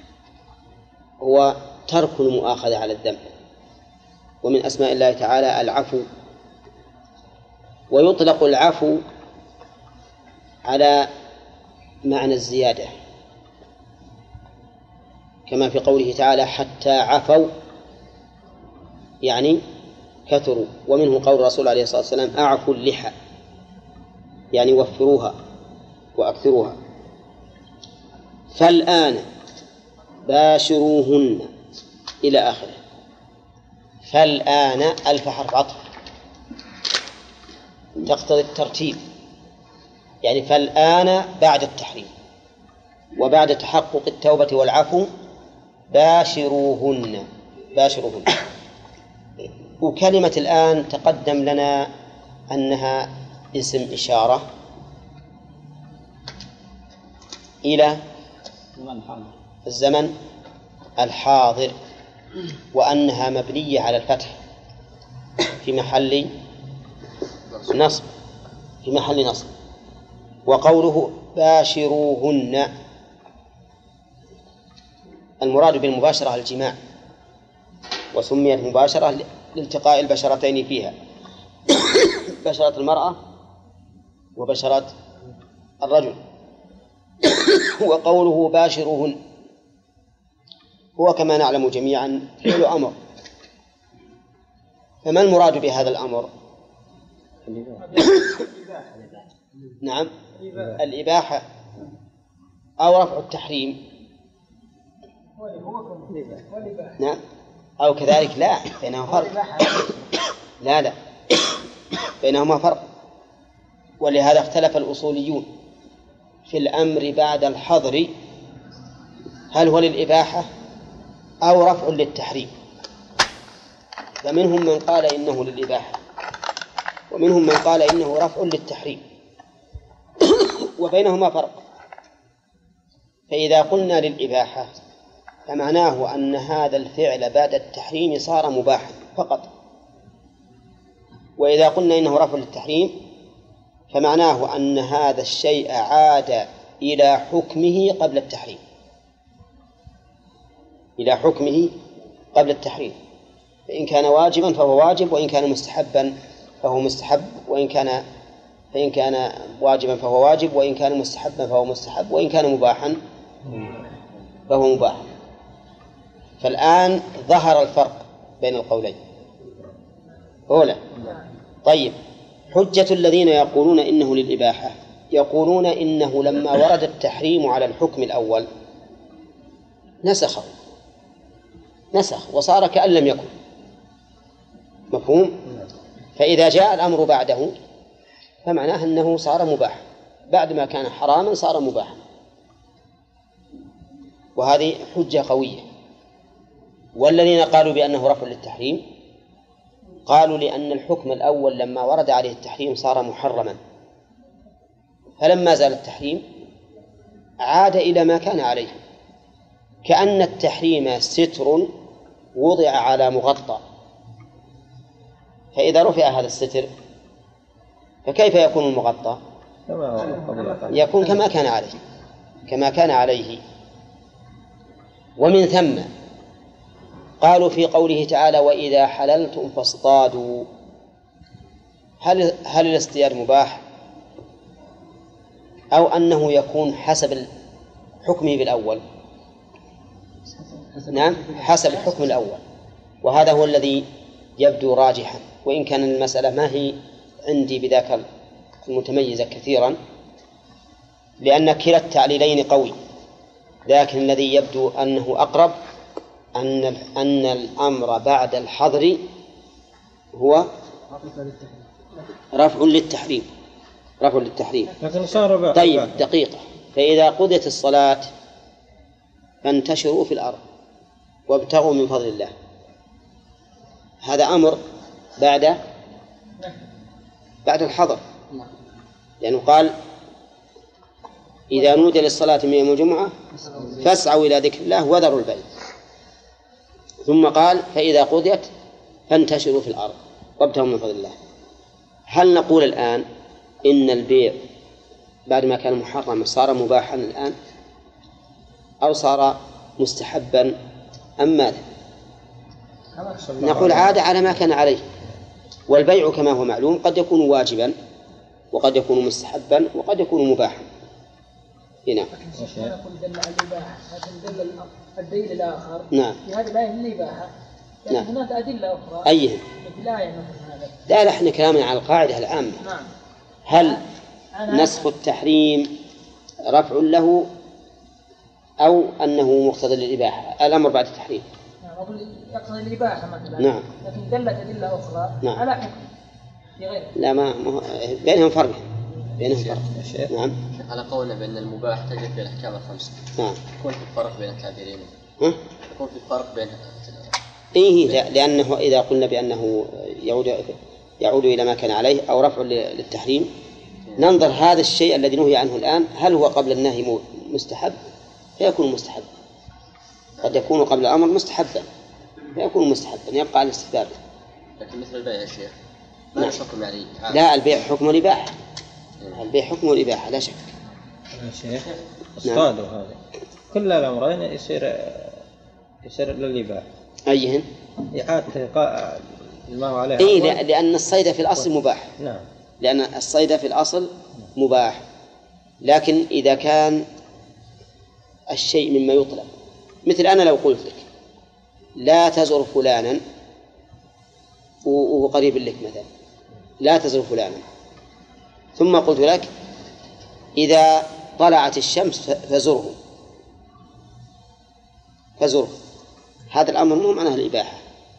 هو ترك المؤاخذة على الذنب، ومن أسماء الله تعالى العفو. ويطلق العفو على معنى الزيادة، كما في قوله تعالى حتى عفوا يعني كثروا. ومنه قول الرسول عليه الصلاة والسلام أعفوا اللحى يعني وفروها وأكثروها. فالآن باشروهن إلى آخره. فالآن ألف حرف عطف تقتضي الترتيب، يعني فالآن بعد التحريم وبعد تحقق التوبة والعفو باشروهن. وكلمة الآن تقدم لنا أنها اسم إشارة إلى الزمن الحاضر، وأنها مبنية على الفتح في محل نصب. وقوله باشروهن المراد بالمباشرة الجماع، وسميت مباشرة لالتقاء البشرتين فيها بشرة المرأة وبشرة الرجل. وقوله باشروهن هو كما نعلم جميعا فعل أمر. فما المراد بهذا الأمر؟ نعم الإباحة أو رفع التحريم. نعم أو كذلك. لا بينهما فرق. لا بينهما فرق. ولهذا اختلف الأصوليون في الأمر بعد الحظر هل هو للإباحة أو رفع للتحريم. فمنهم من قال إنه للإباحة ومنهم من قال إنه رفع للتحريم وبينهما فرق. فإذا قلنا للإباحة فمعناه أن هذا الفعل بعد التحريم صار مباحا فقط، وإذا قلنا إنه رفع للتحريم فمعناه أن هذا الشيء عاد إلى حكمه قبل التحريم، إلى حكمه قبل التحريم، فإن كان واجبا فهو واجب، وإن كان مستحبا فهو مستحب، فإن كان واجبا فهو واجب، وإن كان مستحبا فهو مستحب، وإن كان مباحا فهو مباح. فالآن ظهر الفرق بين القولين. أولا طيب، حجة الذين يقولون إنه للإباحة يقولون إنه لما ورد التحريم على الحكم الأول نسخ وصار كأن لم يكن. مفهوم؟ فإذا جاء الأمر بعده فمعناه أنه صار مباح، بعد ما كان حراما صار مباحا، وهذه حجة قوية. والذين قالوا بأنه رفع للتحريم قالوا لأن الحكم الأول لما ورد عليه التحريم صار محرما، فلما زال التحريم عاد إلى ما كان عليه، كأن التحريم ستر وضع على مغطى، فإذا رفع هذا الستر فكيف يكون المغطى؟ يكون كما كان عليه. ومن ثم قالوا في قوله تعالى وإذا حللتم فاصطادوا، هل الاصطياد مباح أو أنه يكون حسب حكمه بالأول؟ نعم، حسب الحكم الأول، وهذا هو الذي يبدو راجحا، وإن كان المسألة ما هي عندي بذاك المتميزة كثيرا، لأن كلا التعليلين قوي، لكن الذي يبدو أنه أقرب أن الأمر بعد الحظر هو رفع للتحريم. لكن صار طيب دقيقة، فإذا قضيت الصلاة فانتشروا في الأرض وابتغوا من فضل الله، هذا أمر بعد الحظر، لأنه قال إذا نودي للصلاة من يوم الجمعة فاسعوا إلى ذكر الله وذروا البيع، ثم قال فإذا قضيت فانتشروا في الأرض وابتغوا من فضل الله. هل نقول الآن إن البيع بعد ما كان محرما صار مباحا الآن أو صار مستحبا أم ماذا؟ نقول عاد على ما كان عليه، والبيع كما هو معلوم قد يكون واجبا وقد يكون مستحبا وقد يكون مباحا. هنا نقول دل على الإباحة، لكن دل الدليل الآخر نعم في هذه الآية من الإباحة، لكن نعم. هناك أدلة أخرى أيها في الآية مثل هذا. لا احنا كلامنا على القاعدة العامة. نعم. هل نسخ التحريم رفع له أو أنه مقتضى للإباحة؟ الأمر بعد التحريم. نعم، أقول يقتضي الإباحة مثلا. نعم. لكن دلت أدلة أخرى نعم. على حكم في غيره. لا ما بينهم فرق. نعم. على قولنا بأن المباح تجد في الأحكام الخمسة. نعم. يكون في فرق بين التعبيرين. يكون في فرق بين. لأنه إذا قلنا بأنه يعود إلى ما كان عليه أو رفع للتحريم ننظر هذا الشيء الذي نهي عنه الآن هل هو قبل النهي مستحب فيكون مستحب، قد يكون قبل الأمر مستحبا فيكون مستحبا، يبقى على الاستحباب. لكن مثل البيع يا شيخ ما حكم عليه؟ لا، البيع حكم الإباحة. البيع حكم الإباحة لا شك. يا شيخ اصطادوا هذا كل الأمرين يصير للإباحة. أيهن؟ إعادة ما هو عليه. لأن الصيد في الأصل مباح. نعم. لأن الصيد في الأصل مباح، لكن إذا كان الشيء مما يطلب، مثل أنا لو قلت لك لا تزر فلانا وهو قريب لك مثلا، لا تزر فلانا، ثم قلت لك إذا طلعت الشمس فزره، هذا الأمر مو معناه الإباحة.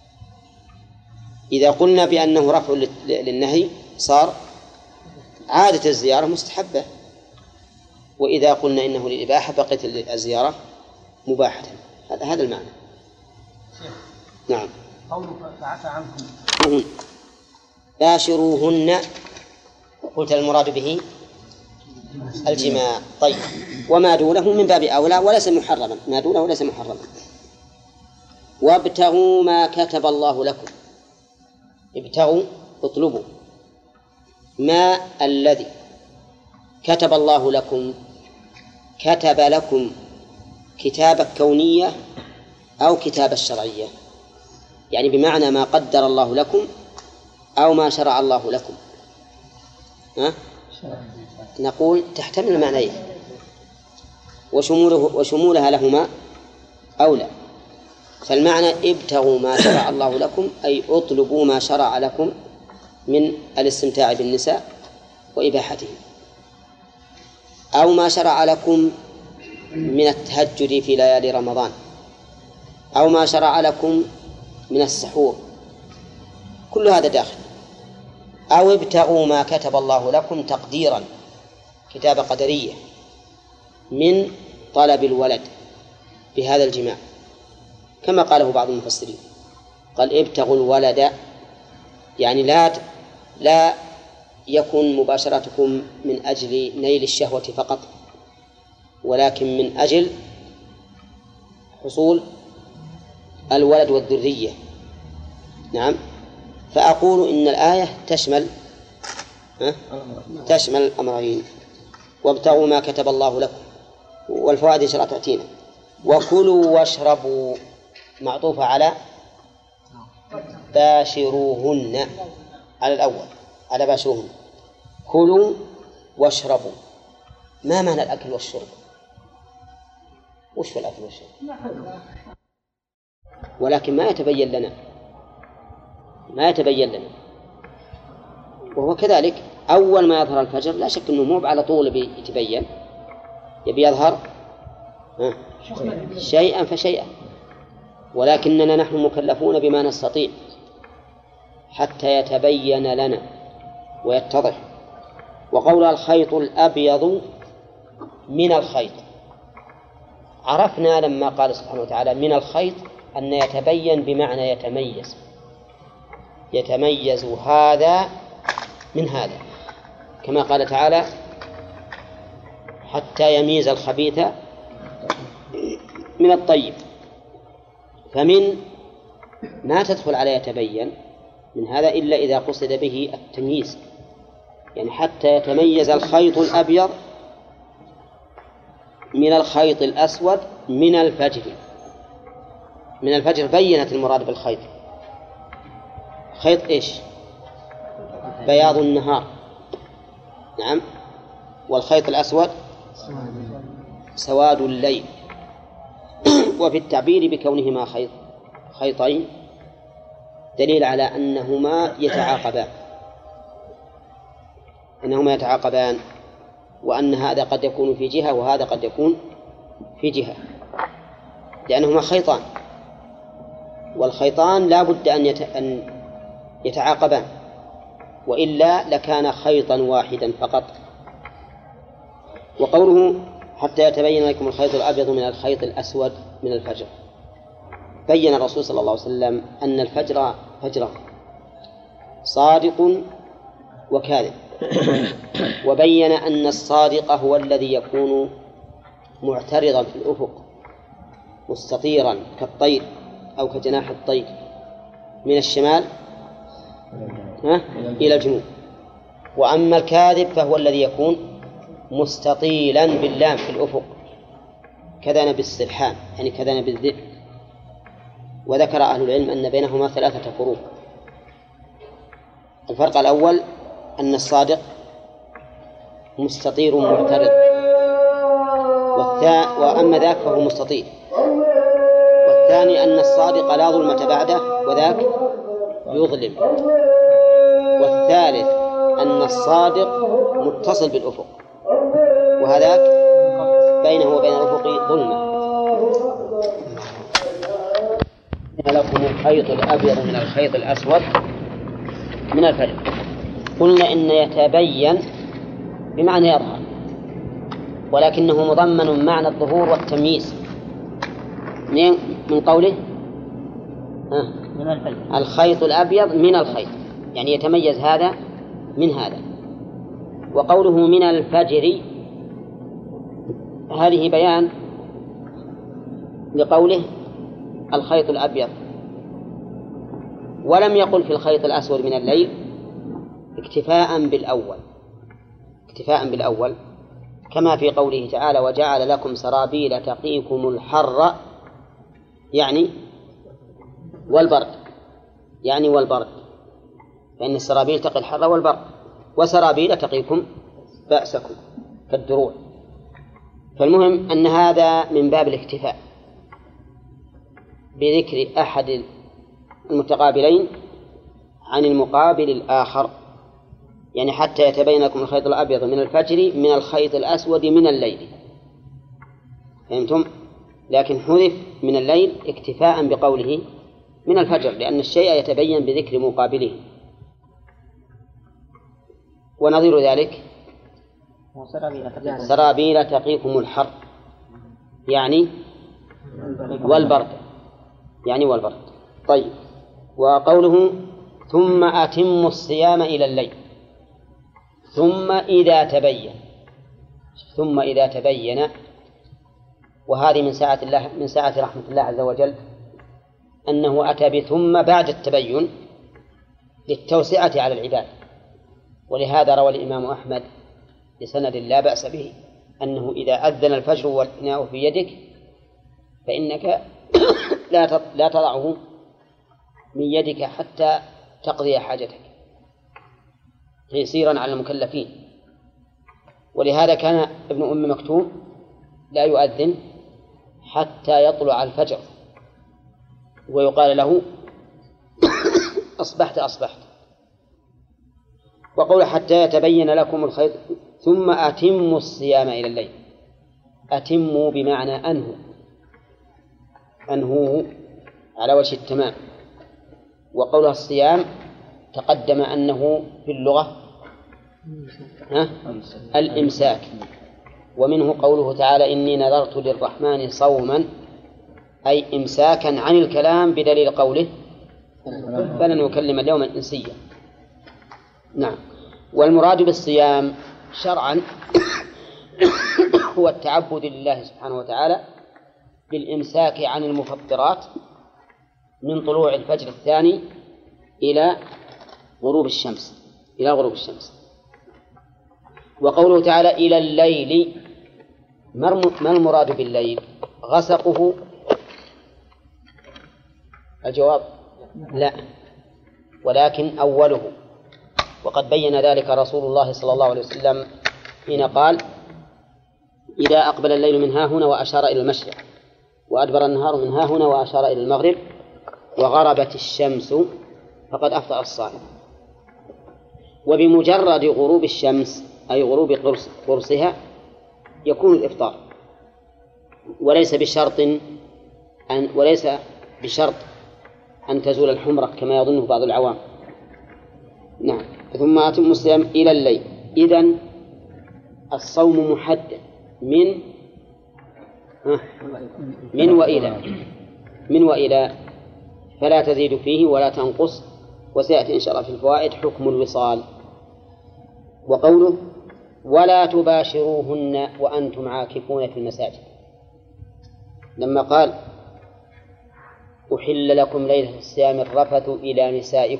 إذا قلنا بأنه رفع للنهي صار عادة الزيارة مستحبة، وإذا قلنا إنه للإباحة بقيت الزيارة مباحة. هذا المعنى. نعم. قوله فعفى عنكم باشروهن، قلت المراد به الجماع. طيب، وما دونه من باب أولى وليس محرما، ما دونه ليس محرما. وابتغوا ما كتب الله لكم، ابتغوا اطلبوا ما الذي كتب الله لكم، كتب لكم كتابة كونية أو كتابة شرعية، يعني بمعنى ما قدر الله لكم أو ما شرع الله لكم. نقول تحتمل المعنيين وشمولها لهما أولى. فالمعنى ابتغوا ما شرع الله لكم أي اطلبوا ما شرع لكم من الاستمتاع بالنساء وإباحته، أو ما شرع لكم من التهجد في ليالي رمضان، أو ما شرع لكم من السحور، كل هذا داخل. أو ابتغوا ما كتب الله لكم تقديرا، كتابة قدرية، من طلب الولد بهذا الجماع، كما قاله بعض المفسرين، قال ابتغوا الولد، يعني لا يكن مباشرتكم من أجل نيل الشهوة فقط، ولكن من أجل حصول الولد والذرية. نعم. فأقول إن الآية تشمل الأمرين، وابتغوا ما كتب الله لكم. والفوائد إن شاء الله تأتينا. وكلوا واشربوا معطوفة على باشروهن، على الأول، على باشروهن. كلوا واشربوا، ما معنى الأكل والشرب؟ وش في الأكل والشرب؟ ولكن ما يتبين لنا، وهو كذلك أول ما يظهر الفجر لا شك أنه مو على طول يتبين، يبي يظهر شيئا فشيئا، ولكننا نحن مكلفون بما نستطيع حتى يتبين لنا ويتضح. وقول الخيط الأبيض من الخيط، عرفنا لما قال سبحانه وتعالى من الخيط أن يتبين بمعنى يتميز هذا من هذا، كما قال تعالى حتى يميز الخبيث من الطيب. فمن ما تدخل على يتبين من هذا إلا إذا قصد به التمييز، يعني حتى يتميز الخيط الأبيض من الخيط الأسود من الفجر. من الفجر بينت المراد بالخيط، خيط إيش؟ بياض النهار، نعم، والخيط الأسود سواد الليل. وفي التعبير بكونهما خيطين دليل على أنهما يتعاقبان، وأن هذا قد يكون في جهة وهذا قد يكون في جهة، لأنهما خيطان، والخيطان لا بد أن يتعاقبان، وإلا لكان خيطا واحدا فقط. وقوله حتى يتبين لكم الخيط الأبيض من الخيط الأسود من الفجر، بين الرسول صلى الله عليه وسلم أن الفجر فجران، صادق وكاذب، وبين أن الصادق هو الذي يكون معترضا في الأفق مستطيرا كالطير أو كجناح الطير من الشمال إلى الجنوب. وأما الكاذب فهو الذي يكون مستطيلا باللام في الأفق كذنب السرحان، يعني كذنب الذئب. وذكر أهل العلم أن بينهما 3 فروق. الفرق الأول أن الصادق مستطير معترض، وأما ذاك فهو مستطيل. والثاني أن الصادق لا ظلمة بعده وذاك يظلم. والثالث أن الصادق متصل بالأفق وهذاك بينه وبين الأفق ظلمة. لكم الخيط الأبيض من الخيط الأسود من الفجر. قلنا إن يتبين بمعنى يظهر، ولكنه مضمن معنى الظهور والتمييز من قوله الخيط الأبيض من الخيط، يعني يتميز هذا من هذا. وقوله من الفجر هذه بيان لقوله الخيط الأبيض، ولم يقل في الخيط الأسود من الليل اكتفاء بالأول، كما في قوله تعالى وجعل لكم سرابيل تقيكم الحر يعني والبرد، يعني والبرد، فإن السرابيل تقي الحر والبرد، وسرابيل تقيكم بأسكم كالدروع. فالمهم أن هذا من باب الاكتفاء بذكر أحد المتقابلين عن المقابل الآخر، يعني حتى يتبين لكم الخيط الأبيض من الفجر من الخيط الأسود من الليل، فهمتم؟ لكن حذف من الليل اكتفاء بقوله من الفجر، لأن الشيء يتبين بذكر مقابله. ونظير ذلك سرابيل تقيكم الحر يعني والبرد، يعني والبرد. طيب، وقوله ثم أتموا الصيام إلى الليل، ثم إذا تبين، ثم إذا تبين، وهذه من سعة رحمة الله عز وجل أنه أتى بثم بعد التبين للتوسعة على العباد. ولهذا روى الإمام أحمد بسند لا بأس به أنه إذا أذن الفجر والإناء في يدك فإنك لا تضعه من يدك حتى تقضي حاجتك تيسيرا على المكلفين. ولهذا كان ابن أم مكتوم لا يؤذن حتى يطلع الفجر ويقال له أصبحت أصبحت. وقول حتى يتبين لكم الخيط ثم أتموا الصيام إلى الليل، أتموا بمعنى أنهوه على وجه التمام. وقولها الصيام تقدم أنه في اللغة الإمساك، ومنه قوله تعالى إني نذرت للرحمن صوما، أي إمساكا عن الكلام بدليل قوله فلن نكلم اليوم إنسيا. نعم. والمراد بالصيام شرعا هو التعبد لله سبحانه وتعالى بالإمساك عن المفطرات من طلوع الفجر الثاني إلى غروب الشمس، وقوله تعالى إلى الليل، ما المراد بالليل؟ غسقه؟ الجواب لا، ولكن أوله. وقد بين ذلك رسول الله صلى الله عليه وسلم حين قال إذا أقبل الليل من ها هنا وأشار إلى المشرق، وأدبر النهار من ها هنا وأشار إلى المغرب، وغربت الشمس فقد أفطر الصائم. وبمجرد غروب الشمس أي غروب قرصها يكون الإفطار، وليس بشرط أن تزول الحمرة كما يظنه بعض العوام. نعم. ثم أتم الصيام إلى الليل، إذن الصوم محدد من وإلى فلا تزيد فيه ولا تنقص، وسيأتي إن شاء الله في الفوائد حكم الوصال. وقوله ولا تباشروهن وأنتم عاكفون في المساجد، لما قال أحل لكم ليلة الصيام الرفث إلى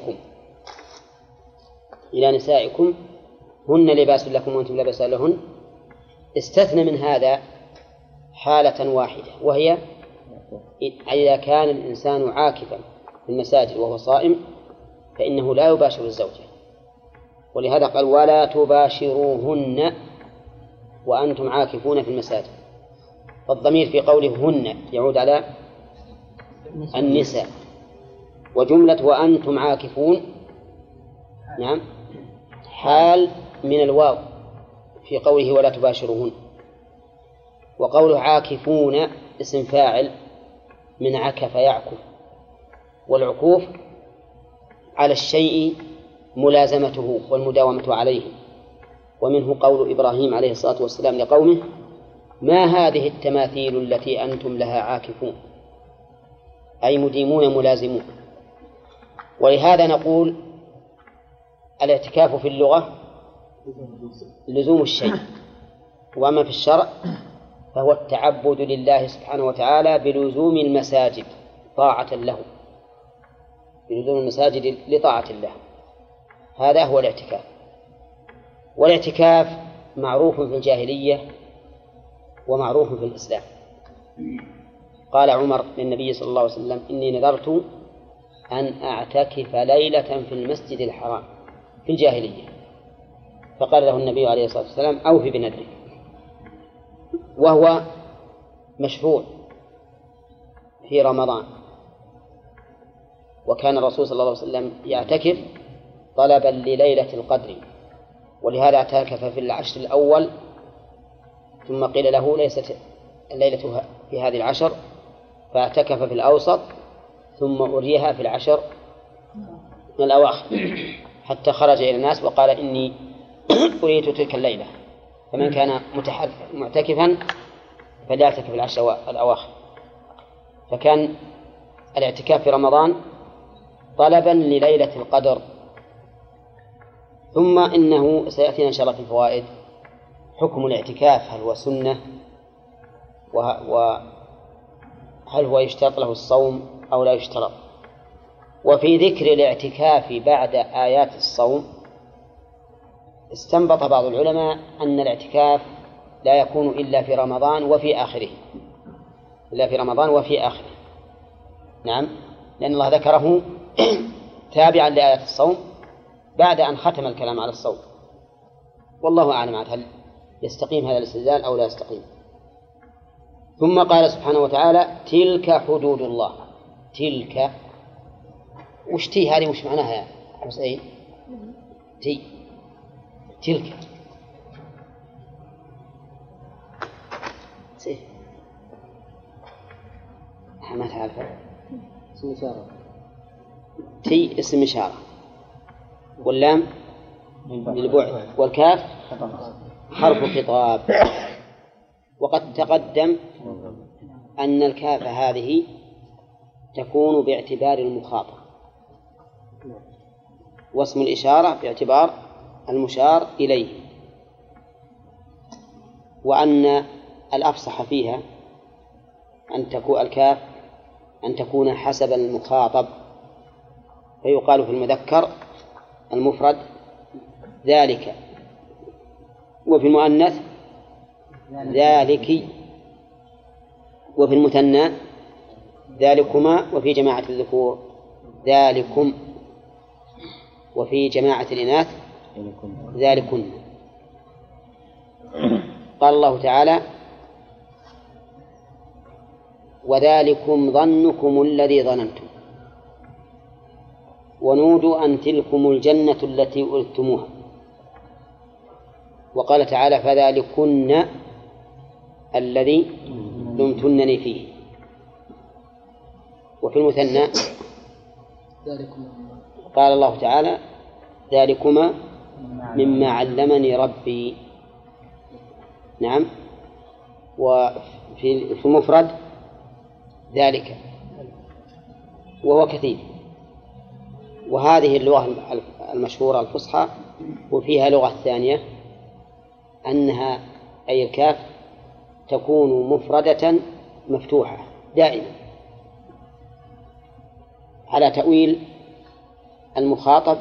نسائكم هن لباس لكم وأنتم لباس لهن، استثنى من هذا حالة واحدة، وهي إذا كان الإنسان عاكفا في المساجد وهو صائم فإنه لا يباشر الزوجة، ولهذا قال ولا تباشروهن وأنتم عاكفون في المساجد. فالضمير في قوله هن يعود على النساء، وجملة وأنتم عاكفون نعم حال من الواو في قوله ولا تباشروهن. وقوله عاكفون اسم فاعل من عكف يعكف، والعكوف على الشيء ملازمته والمداومة عليه. ومنه قول إبراهيم عليه الصلاة والسلام لقومه ما هذه التماثيل التي أنتم لها عاكفون، أي مديمون ملازمون. ولهذا نقول الاعتكاف في اللغة لزوم الشيء، وأما في الشرع فهو التعبد لله سبحانه وتعالى بلزوم المساجد طاعة له، بلزوم المساجد لطاعة الله. هذا هو الاعتكاف. والاعتكاف معروف في الجاهلية ومعروف في الإسلام. قال عمر للنبي صلى الله عليه وسلم: إني نذرت أن أعتكف ليلة في المسجد الحرام في الجاهلية. فقال له النبي عليه الصلاة والسلام: أوف بنذرك. وهو مشروع في رمضان، وكان الرسول صلى الله عليه وسلم يعتكف طلبا لليلة القدر، ولهذا اعتكف في العشر الأول، ثم قيل له ليست الليلة في هذه العشر، فاعتكف في الأوسط، ثم أريها في العشر الأواخر، حتى خرج إلى الناس وقال: إني أريت تلك الليلة، فمن كان معتكفا فليعتكف في العشر الأواخر. فكان الاعتكاف في رمضان طلبا لليلة القدر. ثم إنه سيأتينا إن شاء الله في الفوائد حكم الاعتكاف، هل هو سنة، وهل هو يشترط له الصوم أو لا يشترط. وفي ذكر الاعتكاف بعد آيات الصوم استنبط بعض العلماء أن الاعتكاف لا يكون إلا في رمضان وفي آخره، إلا في رمضان وفي آخره. نعم، لأن الله ذكره تابعا لآيات الصوم بعد أن ختم الكلام على الصوم. والله أعلم هل يستقيم هذا الاستدلال أو لا يستقيم. ثم قال سبحانه وتعالى: تلك حدود الله. تلك وش تي هذه وش معناها يا حسين؟ تي تلك سيه ما تعرفه. اسم إشارة. تي اسم إشارة، واللام للبعد، والكاف حرف خطاب. وقد تقدم أن الكاف هذه تكون باعتبار المخاطب، واسم الإشارة باعتبار المشار إليه، وأن الأفصح فيها أن تكون الكاف أن تكون حسب المخاطب، فيقال في المذكر المفرد ذلك، وفي المؤنث ذلك، وفي المثنى ذلكما، وفي جماعة الذكور ذلكم، وفي جماعة الإناث ذلكن. قال الله تعالى: وذلكم ظنكم الذي ظننتم ونودوا أن تلكم الجنة التي أورثتموها. وقال تعالى: فذلكن الذي لمتنني فيه. وفي المثنى قال الله تعالى: ذلكما مما علمني ربي. نعم. وفي المفرد ذلك، وهو كثير. وهذه اللغة المشهورة الفصحى. وفيها لغة ثانية أنها أي الكاف تكون مفردة مفتوحة دائما على تأويل المخاطب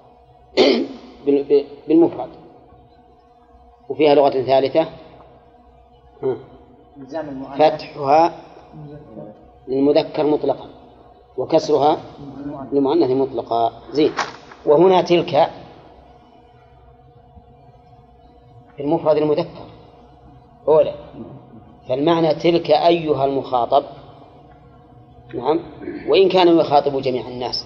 بالمفرد. وفيها لغة ثالثة فتحها للمذكر مطلقا وكسرها للمؤنث مطلقا. زين. وهنا تلك المفرد المذكر أولى، فالمعنى تلك أيها المخاطب. نعم. وإن كانوا يخاطبوا جميع الناس،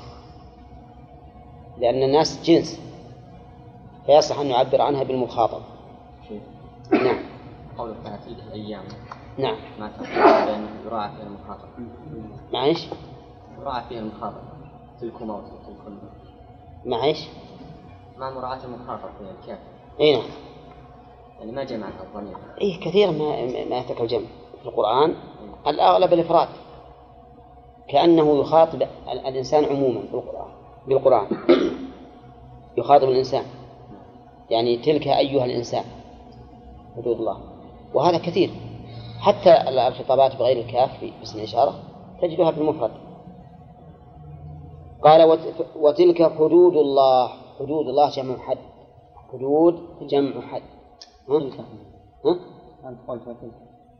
لأن الناس جنس، فيصح أن نعبر عنها بالمخاطب. نعم. قولك على تلك الأيام. نعم. ما تقول لأنه يراعى فيها المخاطب. معيش؟ يراعى فيها المخاطب. تلكما وتلكن. معيش؟ مع مراعاة المخاطب في الكاف. أي نعم. يعني ما جمعت الضمير. إيه كثير ما يترك الجمع في القرآن. الأغلب الإفراد، كأنه يخاطب الإنسان عموما بالقرآن يخاطب الإنسان، يعني تلك أيها الإنسان حدود الله. وهذا كثير، حتى الخطابات بغير الكاف في اسم الإشارة تجدها بالمفرد. قال: وتلك حدود الله. حدود الله جمع حد. حدود جمع حد. ها؟ أنت قلت تلك.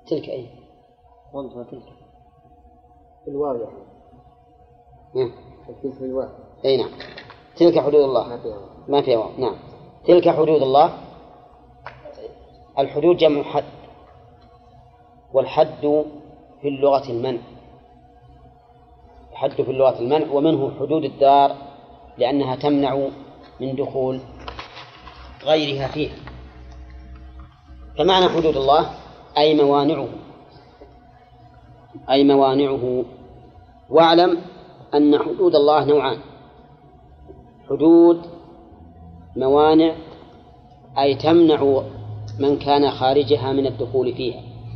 تلك أي تلك في الواو يعني. في الواو. أي نعم. تلك حدود الله ما فيها واو. نعم. تلك حدود الله. الحدود جمع حد، والحد في اللغة المنع. الحد في اللغة المنع، ومنه حدود الدار لأنها تمنع من دخول غيرها فيها. فمعنى حدود الله أي موانعه، أي موانعه. واعلم أن حدود الله نوعان: حدود موانع أي تمنع من كان خارجها من الدخول فيها،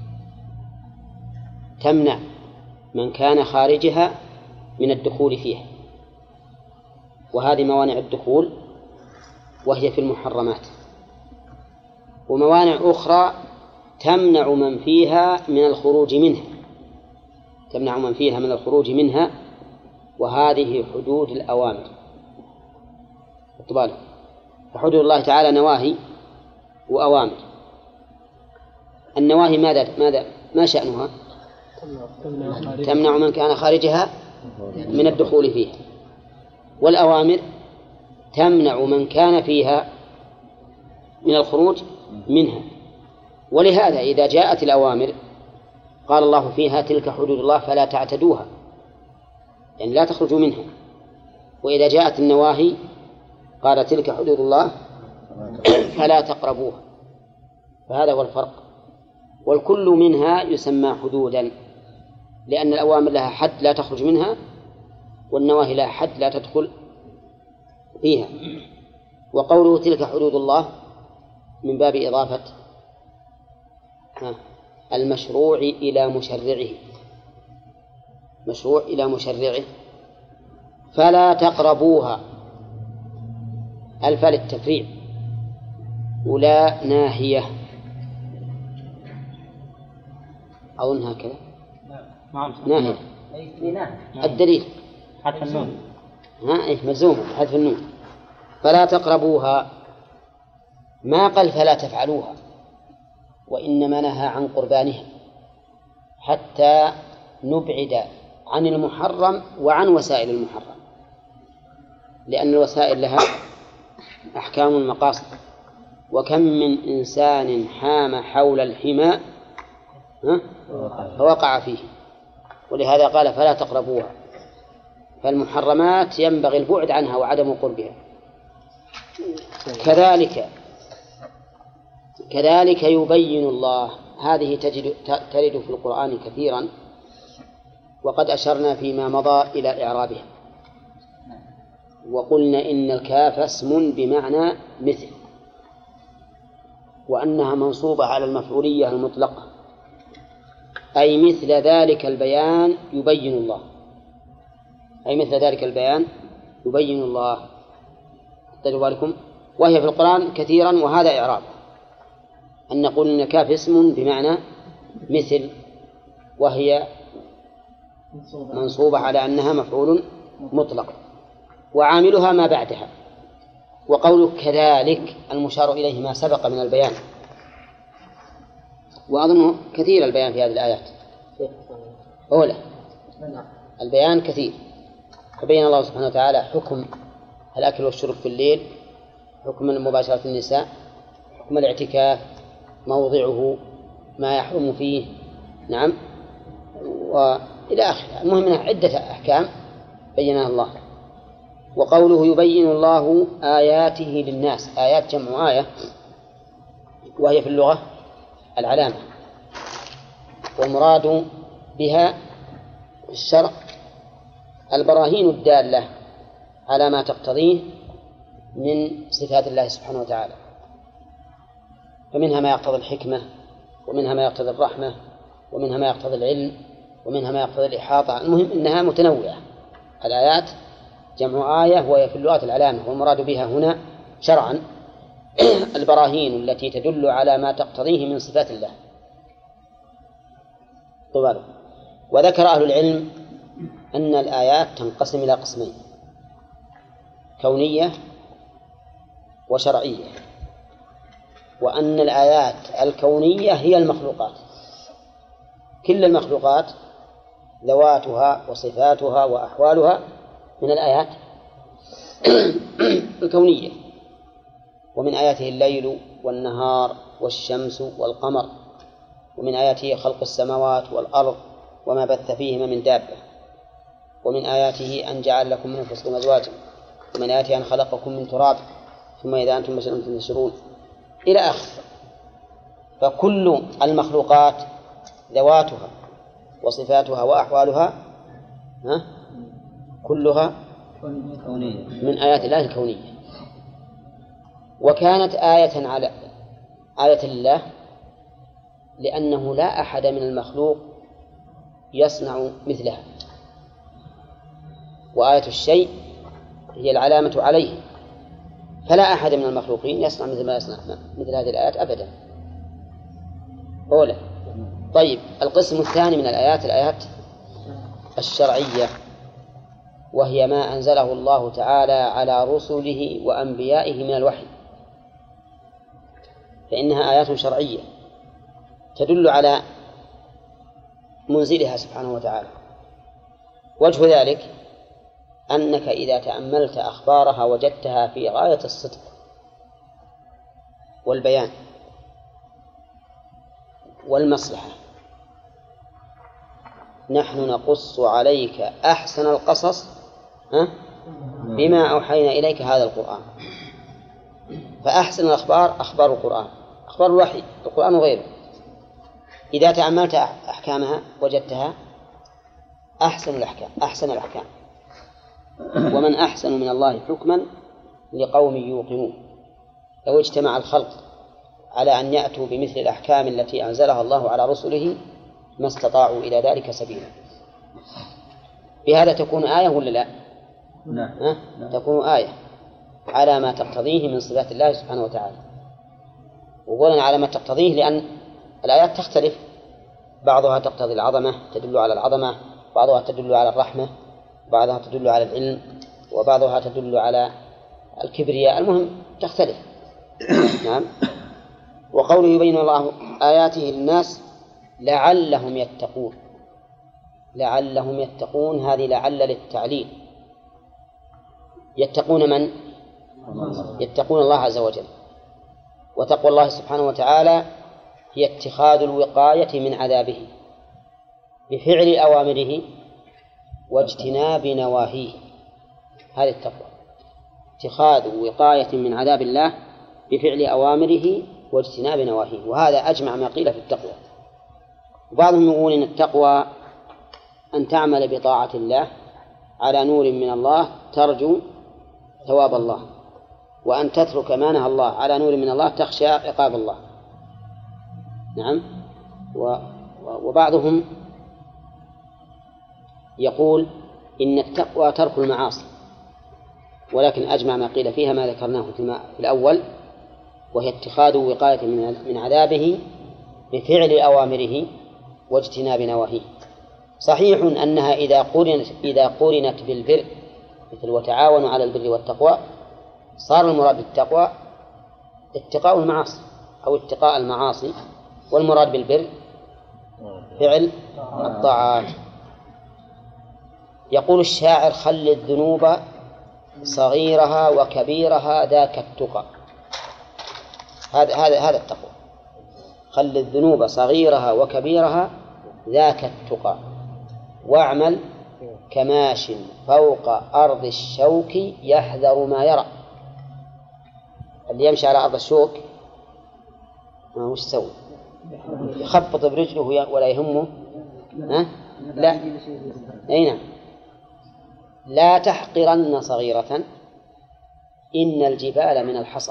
تمنع من كان خارجها من الدخول فيها، وهذه موانع الدخول وهي في المحرمات. وموانع أخرى تمنع من فيها من الخروج منها، تمنع من فيها من الخروج منها، وهذه حدود الأوامر. اطبالوا. فحدود الله تعالى نواهي وأوامر. النواهي ما شأنها؟ تمنع من كان خارجها من الدخول فيها. والأوامر تمنع من كان فيها من الخروج منها. ولهذا إذا جاءت الأوامر قال الله فيها تلك حدود الله فلا تعتدوها، يعني لا تخرجوا منها. وإذا جاءت النواهي قال تلك حدود الله فلا تقربوها. فهذا هو الفرق. والكل منها يسمى حدودا، لأن الأوامر لها حد لا تخرج منها، والنواهي لها حد لا تدخل فيها. وقوله تلك حدود الله من باب إضافة المشروع إلى مشرعه، مشروع إلى مشرعه. فلا تقربوها، الفاء للتفريع، ولا ناهية أظن هكذا. ناهية الدليل حذف النون. ملزوم حذف النون. فلا تقربوها، ما قال فلا تفعلوها، وإنما نهى عن قربانها حتى نبعد عن المحرم وعن وسائل المحرم، لأن الوسائل لها أحكام المقاصد. وكم من إنسان حام حول الحمى فوقع فيه، ولهذا قال فلا تقربوها. فالمحرمات ينبغي البعد عنها وعدم قربها. كذلك يبين الله. هذه ترد في القرآن كثيرا، وقد أشرنا فيما مضى إلى إعرابها، وقلنا إن الكاف اسم بمعنى مثل، وأنها منصوبة على المفعولية المطلقة، أي مثل ذلك البيان يبين الله، أي مثل ذلك البيان يبين الله. تدروا بالكم، وهي في القرآن كثيرا، وهذا إعراب أن نقول إن كاف اسم بمعنى مثل، وهي منصوبة على أنها مفعول مطلق، وعاملها ما بعدها. وقوله كذلك المشار إليه ما سبق من البيان، وأظنه كثير البيان في هذه الآيات. أولا البيان كثير، فبين الله سبحانه وتعالى حكم الأكل والشرب في الليل، حكم مباشرة النساء، حكم الاعتكاف، موضعه، ما يحرم فيه، نعم، وإلى آخره. المهم أنها عدة أحكام بينها الله. وقوله يبين الله آياته للناس، آيات جمع آية، وهي في اللغة العلامة، والمراد بها في الشرع البراهين الدالة على ما تقتضيه من صفات الله سبحانه وتعالى، فمنها ما يقتضي الحكمة، ومنها ما يقتضي الرحمة، ومنها ما يقتضي العلم، ومنها ما يقتضي الإحاطة. المهم أنها متنوعة. الآيات جمع آية، وهي في اللغة العلامة، والمراد بها هنا شرعا البراهين التي تدل على ما تقتضيه من صفات الله. طبعا. وذكر أهل العلم أن الآيات تنقسم إلى قسمين: كونية وشرعية، وأن الآيات الكونية هي المخلوقات، كل المخلوقات ذواتها وصفاتها وأحوالها من الآيات الكونية. ومن آياته الليل والنهار والشمس والقمر، ومن آياته خلق السماوات والأرض وما بث فيهما من دابة، ومن آياته أن جعل لكم من أنفسكم أزواجا، ومن آياته أن خلقكم من تراب ثم إذا أنتم بشر تنتشرون إلى آخر. فكل المخلوقات ذواتها وصفاتها وأحوالها كلها من آيات الله الكونية. وكانت آية على آية لله لأنه لا أحد من المخلوق يصنع مثلها، وآية الشيء هي العلامة عليه، فلا أحد من المخلوقين يصنع مثل ما يصنع مثل هذه الآيات أبدا. أولا. طيب، القسم الثاني من الآيات الآيات الشرعية، وهي ما أنزله الله تعالى على رسله وأنبيائه من الوحي، فإنها آيات شرعية تدل على منزلها سبحانه وتعالى. وجه ذلك أنك إذا تأملت أخبارها وجدتها في غاية الصدق والبيان والمصلحة. نحن نقص عليك أحسن القصص بما أوحينا إليك هذا القرآن. فأحسن الأخبار أخبار القرآن، أخبار الوحي، القرآن وغيره. إذا تأملت أحكامها وجدتها أحسن الأحكام. ومن أحسن من الله حكما لقوم يوقنون. لو اجتمع الخلق على أن يأتوا بمثل الأحكام التي أنزلها الله على رسله ما استطاعوا إلى ذلك سبيلا. بهذا تكون آية ولا لا؟ نعم. تكون آية على ما تقتضيه من صفات الله سبحانه وتعالى. وقولنا على ما تقتضيه لأن الآيات تختلف، بعضها تقتضي العظمة تدل على العظمة، بعضها تدل على الرحمة، بعضها تدل على العلم، وبعضها تدل على الكبرياء. المهم تختلف. نعم. وقوله يبين الله آياته للناس لعلهم يتقون. لعلهم يتقون، هذه لعل للتعليل. يتقون من؟ يتقون الله عز وجل. وتقوى الله سبحانه وتعالى هي اتخاذ الوقاية من عذابه بفعل أوامره واجتناب نواهيه. هذه التقوى، اتخاذ وقاية من عذاب الله بفعل أوامره واجتناب نواهيه. وهذا أجمع ما قيل في التقوى. وبعضهم يقول إن التقوى أن تعمل بطاعة الله على نور من الله ترجو ثواب الله، وأن تترك ما نهى الله على نور من الله تخشى عقاب الله. نعم. وبعضهم يقول إن التقوى ترك المعاصي، ولكن أجمع ما قيل فيها ما ذكرناه في الأول، وهي اتخاذ وقاية من عذابه بفعل أوامره واجتناب نواهيه. صحيح أنها إذا قرنت بالبر مثل وتعاونوا على البر والتقوى صار المراد بالتقوى اتقاء المعاصي أو اتقاء المعاصي، والمراد بالبر فعل الطاعات. يقول الشاعر خل الذنوب صغيرها وكبيرها ذاك التقى. هذا التقوى. خل الذنوب صغيرها وكبيرها ذاك التقى، واعمل كماش فوق أرض الشوك يحذر ما يرى. اللي يمشي على أرض الشوك وش يسوي؟ يخبط برجله ولا يهمه. لا. أين؟ لا تحقرن صغيرة إن الجبال من الحصى.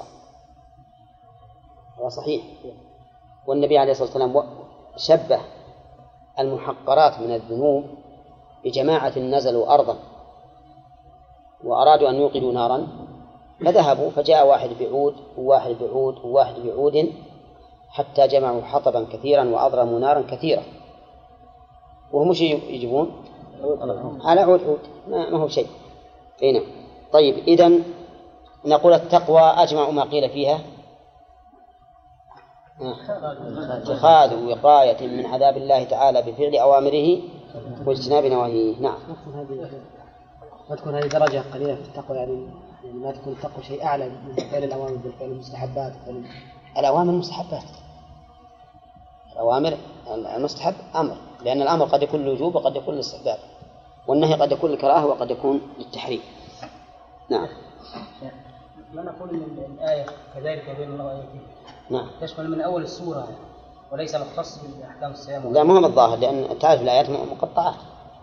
هذا صحيح. والنبي عليه الصلاة والسلام شبه المحقرات من الذنوب بجماعة نزلوا أرضا وأرادوا أن يوقدوا نارا فذهبوا، فجاء واحد بعود وواحد بعود وواحد بعود حتى جمعوا حطبا كثيرا وأضرموا نارا كثيرة، وهم مش يجيبون على عود ما هو شيء. هنا. طيب، إذن نقول التقوى أجمع ما قيل فيها اتخاذ وقاية من عذاب الله تعالى بفعل أوامره واجتناب نواهيه. نعم. ما تكون هذه درجة قليلة في التقوى، يعني ما تكون التقوى شيء أعلى من فعل الأوامر بالفعل المستحبات. الأوامر مستحبات، الأوامر المستحب أمر، لأن الأمر قد يكون للوجوب وقد يكون للاستحباب، والنهي قد يكون للكراهة وقد يكون للتحريم. نعم. ما نقول من الآية كذلك بين الله وآياته نعم. تشمل من أول السورة وليس مختص بأحكام الصيام. لا، مهم الظاهر، لأن تعرف الآيات مقطعات.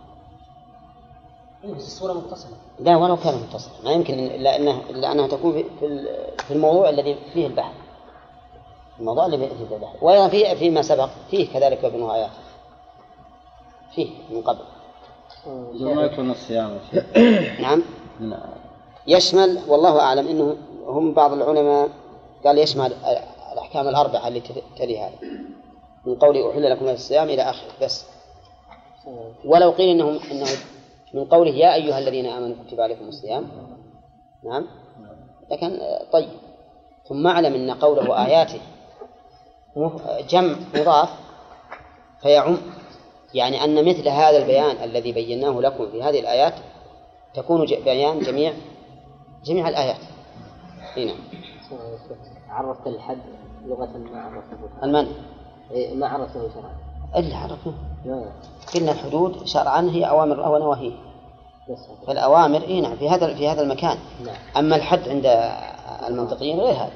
إيه بس السورة متصلة. لا، ولو كان متصل ما يمكن إلا أنها تكون في الموضوع الذي فيه البحث، الموضوع اللي فيه البحث. وأيضا فيما سبق فيه كذلك وبينه آيات فيه من قبل. ما يكون الصيام. نعم. يشمل، والله أعلم، إنه هم بعض العلماء قال يشمل الأحكام الأربعة التي تلي هذا من قوله أحل لكم الصيام إلى آخره بس. ولو قيل إنه من قوله يا أيها الذين آمنوا كتب عليكم الصيام. نعم. لكن طيب، ثم اعلم أن قوله آياته جمع مضاف فيعم، يعني أن مثل هذا البيان الذي بيناه لكم في هذه الآيات تكون بيان جميع الآيات. هنا عرفت الحد لغة ما عرفته المن ما عرفته شرعا اللي عرفناه. قلنا الحدود شرعا هي أوامر ونواهي، فالأوامر نعم في هذا المكان. أما الحد عند المنطقيين غير هذا.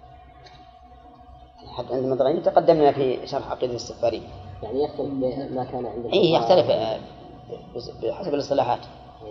الحد عند المنطقيين تقدمنا في شرح عقيدة السفاري، يعني يختلف ما كان عند يختلف بحسب الاصطلاحات.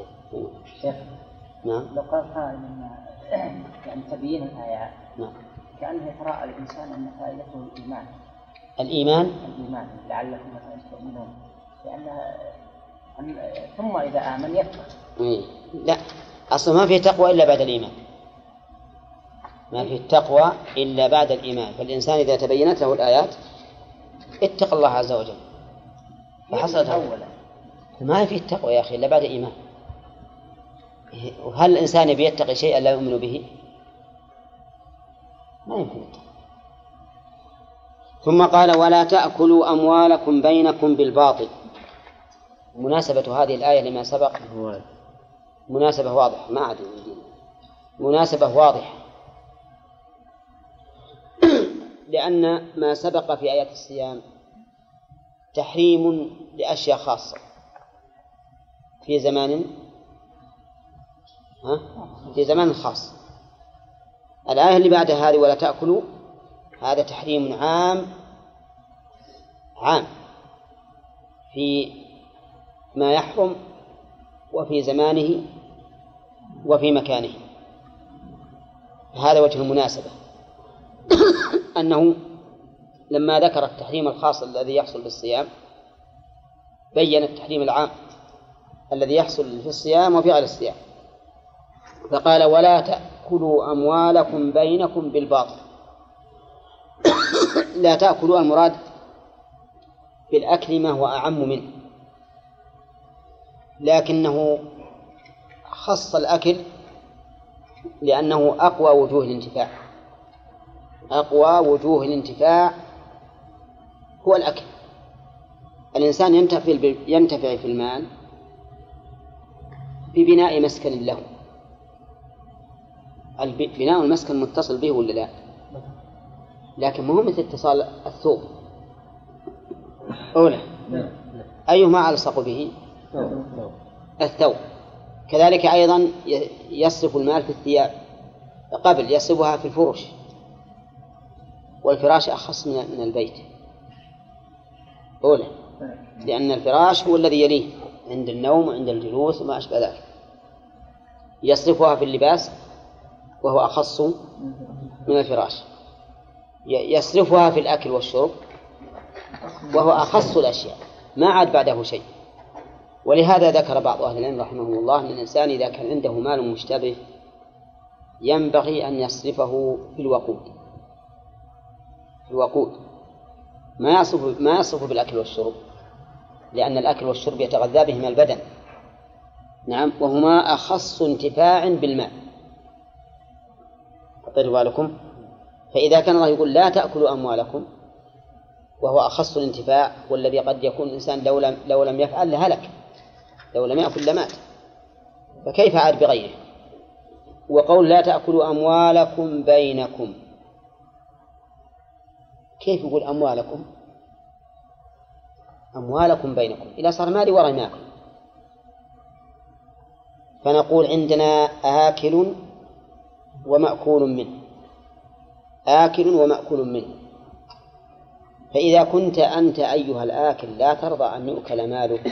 نعم. لو قال قائل يعني تبيين الآيات، نعم، كأنه يتراءى الإنسان أن فائدته الإيمان لعلكم مثلا تؤمنون، لأنها ثم إذا آمن يكفر. لا، أصلا ما في تقوى إلا بعد الإيمان، ما في التقوى إلا بعد الإيمان. فالإنسان إذا تبينت له الآيات اتق الله عز وجل فحصلت أولا. ما في التقوى يا أخي إلا بعد إيمان. وهل الإنسان بيتقي شيئا لا يؤمن به؟ ما يمكن. ثم قال ولا تأكلوا أموالكم بينكم بالباطل. مناسبة هذه الآية لما سبق مناسبة واضحة، ما عاد مناسبة واضحة، لأن ما سبق في آيات الصيام تحريم لأشياء خاصة في زمان خاص. الآية اللي بعد هذه ولا تأكلوا هذا تحريم عام في ما يحرم وفي زمانه وفي مكانه. هذا وجه المناسبة أنه لما ذكر التحريم الخاص الذي يحصل بالصيام بين التحريم العام الذي يحصل في الصيام وفي غير الصيام، فقال ولا تأكلوا أموالكم بينكم بالباطل. لا تأكلوا المراد بالأكل ما هو أعم منه، لكنه خص الأكل لأنه أقوى وجوه الانتفاع. أقوى وجوه الانتفاع هو الأكل. الإنسان ينتفع في المال ببناء مسكن له. بناء المسكن متصل به ولا لا؟ لكن مو مثل اتصال الثوب. أولى أيهما ألصق به؟ الثوب. كذلك أيضا يصرف المال في الثياب، قبل يصرفها في الفرش، والفراش أخص من البيت. أولى لأن الفراش هو الذي يليه عند النوم وعند الجلوس وما أشبه ذلك. يصرفها في اللباس وهو أخص من الفراش. يصرفها في الأكل والشرب وهو أخص الأشياء، ما عاد بعده شيء. ولهذا ذكر بعض أهل العلم رحمه الله أن الإنسان إذا كان عنده مال مشتبه ينبغي أن يصرفه في الوقود، ما يصرف بالأكل والشرب، لأن الأكل والشرب يتغذى بهما البدن. نعم، وهما أخص انتفاع بالماء. أطيروا بالكم. فإذا كان الله يقول لا تأكلوا أموالكم وهو أخص الانتفاع، والذي قد يكون الإنسان لو لم يفعل لهلك، لو لم يأكل لمات، فكيف عاد بغيره؟ وقول لا تأكلوا أموالكم بينكم، كيف يقول أموالكم بينكم إذا صار مالي ورا ماكل؟ فنقول عندنا آكل ومأكول منه، آكل ومأكول منه. فإذا كنت أنت أيها الآكل لا ترضى أن يؤكل مالك،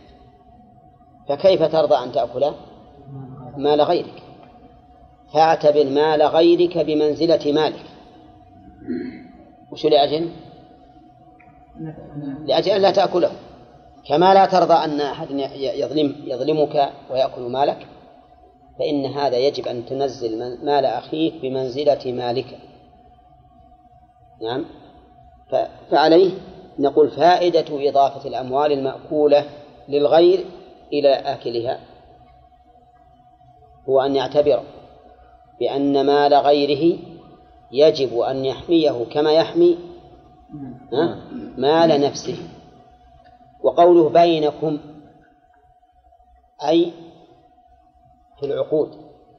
فكيف ترضى أن تأكل مال غيرك؟ فاعتبر مال غيرك بمنزلة مالك. وشو لأجل؟ لأجل أن لا تأكله، كما لا ترضى أن أحد يظلمك ويأكل مالك، فإن هذا يجب أن تنزل مال أخيك بمنزلة مالك. نعم. فعليه نقول فائدة إضافة الأموال المأكولة للغير إلى آكلها هو أن يعتبر بأن مال غيره يجب أن يحميه كما يحمي مال نفسه. وقوله بينكم أي في العقود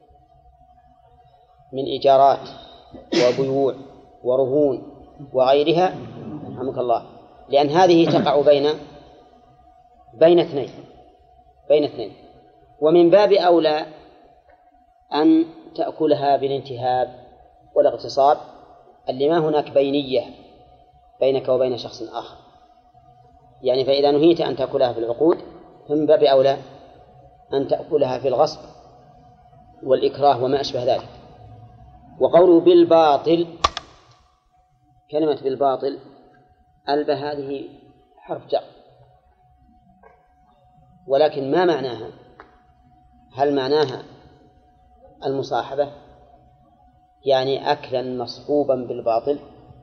من إيجارات وبيوع ورهون وغيرها، رحمك الله، لأن هذه تقع بين اثنين، ومن باب أولى أن تأكلها بالانتهاب والاغتصاب اللي ما هناك بينية بينك وبين شخص آخر. يعني فإذا نهيت أن تأكلها في العقود فمن باب أولى أن تأكلها في الغصب والإكراه وما أشبه ذلك. وقوله بالباطل، كلمة بالباطل ألبة هذه حرف جر، ولكن ما معناها؟ هل معناها المصاحبة يعني أكلا مصحوبا بالباطل،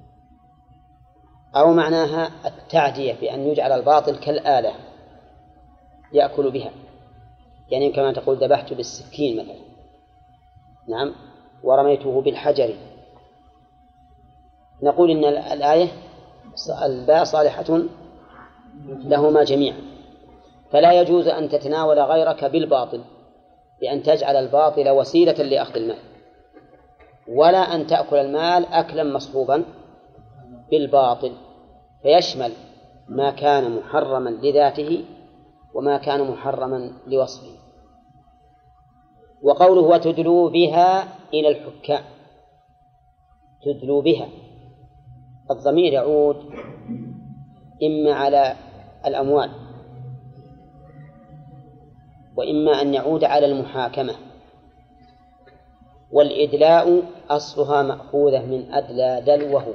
أو معناها التعدية بأن يجعل الباطل كالآلة يأكل بها، يعني كما تقول ذبحت بالسكين مثلا، نعم، ورميته بالحجر. نقول إن الآية الباء صالحة لهما جميعا، فلا يجوز أن تتناول غيرك بالباطل بأن تجعل الباطل وسيلة لأخذ المال، ولا أن تأكل المال أكلا مصحوبا بالباطل، فيشمل ما كان محرما لذاته وما كان محرما لوصفه. وقوله وتدلوا بها إلى الحكام، تدلوا بها، الضمير يعود إما على الأموال وإما أن يعود على المحاكمة. والإدلاء أصلها مأخوذة من أدلى دلوه،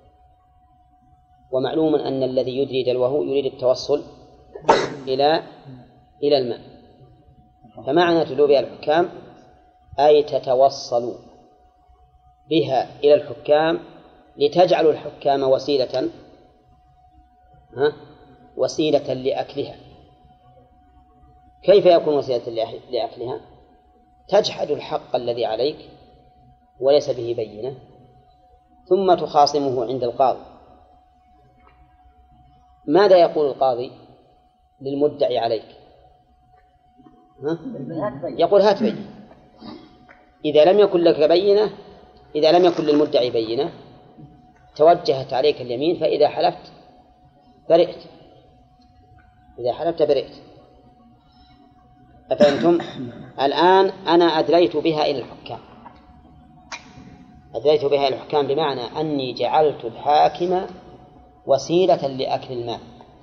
ومعلوم أن الذي يدري دلوه يريد التوصل إلى الماء. فمعنى تدلوا بها الحكام أي تتوصلوا بها إلى الحكام لتجعلوا الحكام وسيلة لأكلها. كيف يكون وسيلة لأكلها؟ تجحد الحق الذي عليك وليس به بينة، ثم تخاصمه عند القاضي. ماذا يقول القاضي للمدعي عليك؟ يقول هات بينة. إذا لم يكن لك بينة، إذا لم يكن للمدعي بينة توجهت عليك اليمين، فإذا حلفت برئت، إذا حلفت برئت. أفهمتم؟ الآن أنا أدليت بها إلى الحكام، أدليت بها إلى الحكام بمعنى أني جعلت الحاكم وسيلة لأكل المال.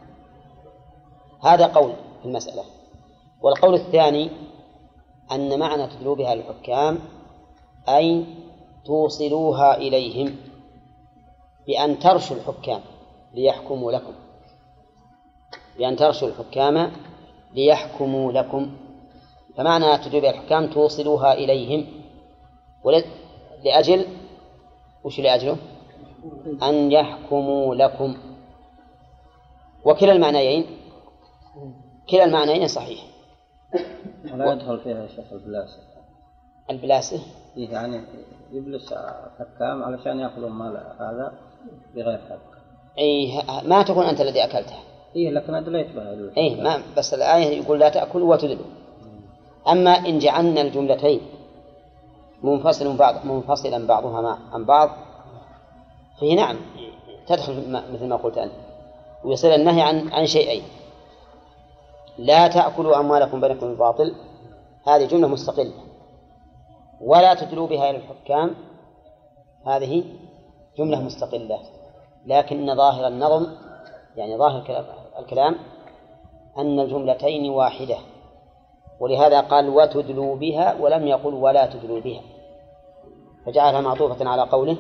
هذا قول في المسألة. والقول الثاني أن معنى تدلوا بها الحكام أي توصلوها إليهم بأن ترشوا الحكام ليحكموا لكم، بأن ترشوا الحكام ليحكموا لكم. فمعنى تدلوا بها الحكام توصلوها إليهم لأجل وش لأجله؟ أن يحكموا لكم. وكلا المعنيين صحيح. ولا يدخل فيها شيخ الفلاسفة. البلاسة يعني يبلس حكام علشان يأخذوا مال هذا بغير حق. أي ما تكون أنت الذي أكلتها. إيه لكن أدليت بها. أي ما بس الآية يقول لا تأكلوا وتدلوا. أما إن جعلنا الجملتين منفصلا بعضها عن بعض فهي نعم تدخل مثل ما قلت أنت، ويصير النهي عن شيئين. لا تأكلوا أموالكم بينكم بالباطل هذه جملة مستقلة، ولا تدلوا بها إلى الحكام هذه جملة مستقلة، لكن ظاهر النظم يعني ظاهر الكلام أن الجملتين واحدة، ولهذا قال وتدلوا بها ولم يقل ولا تدلوا بها، فجعلها معطوفة على قوله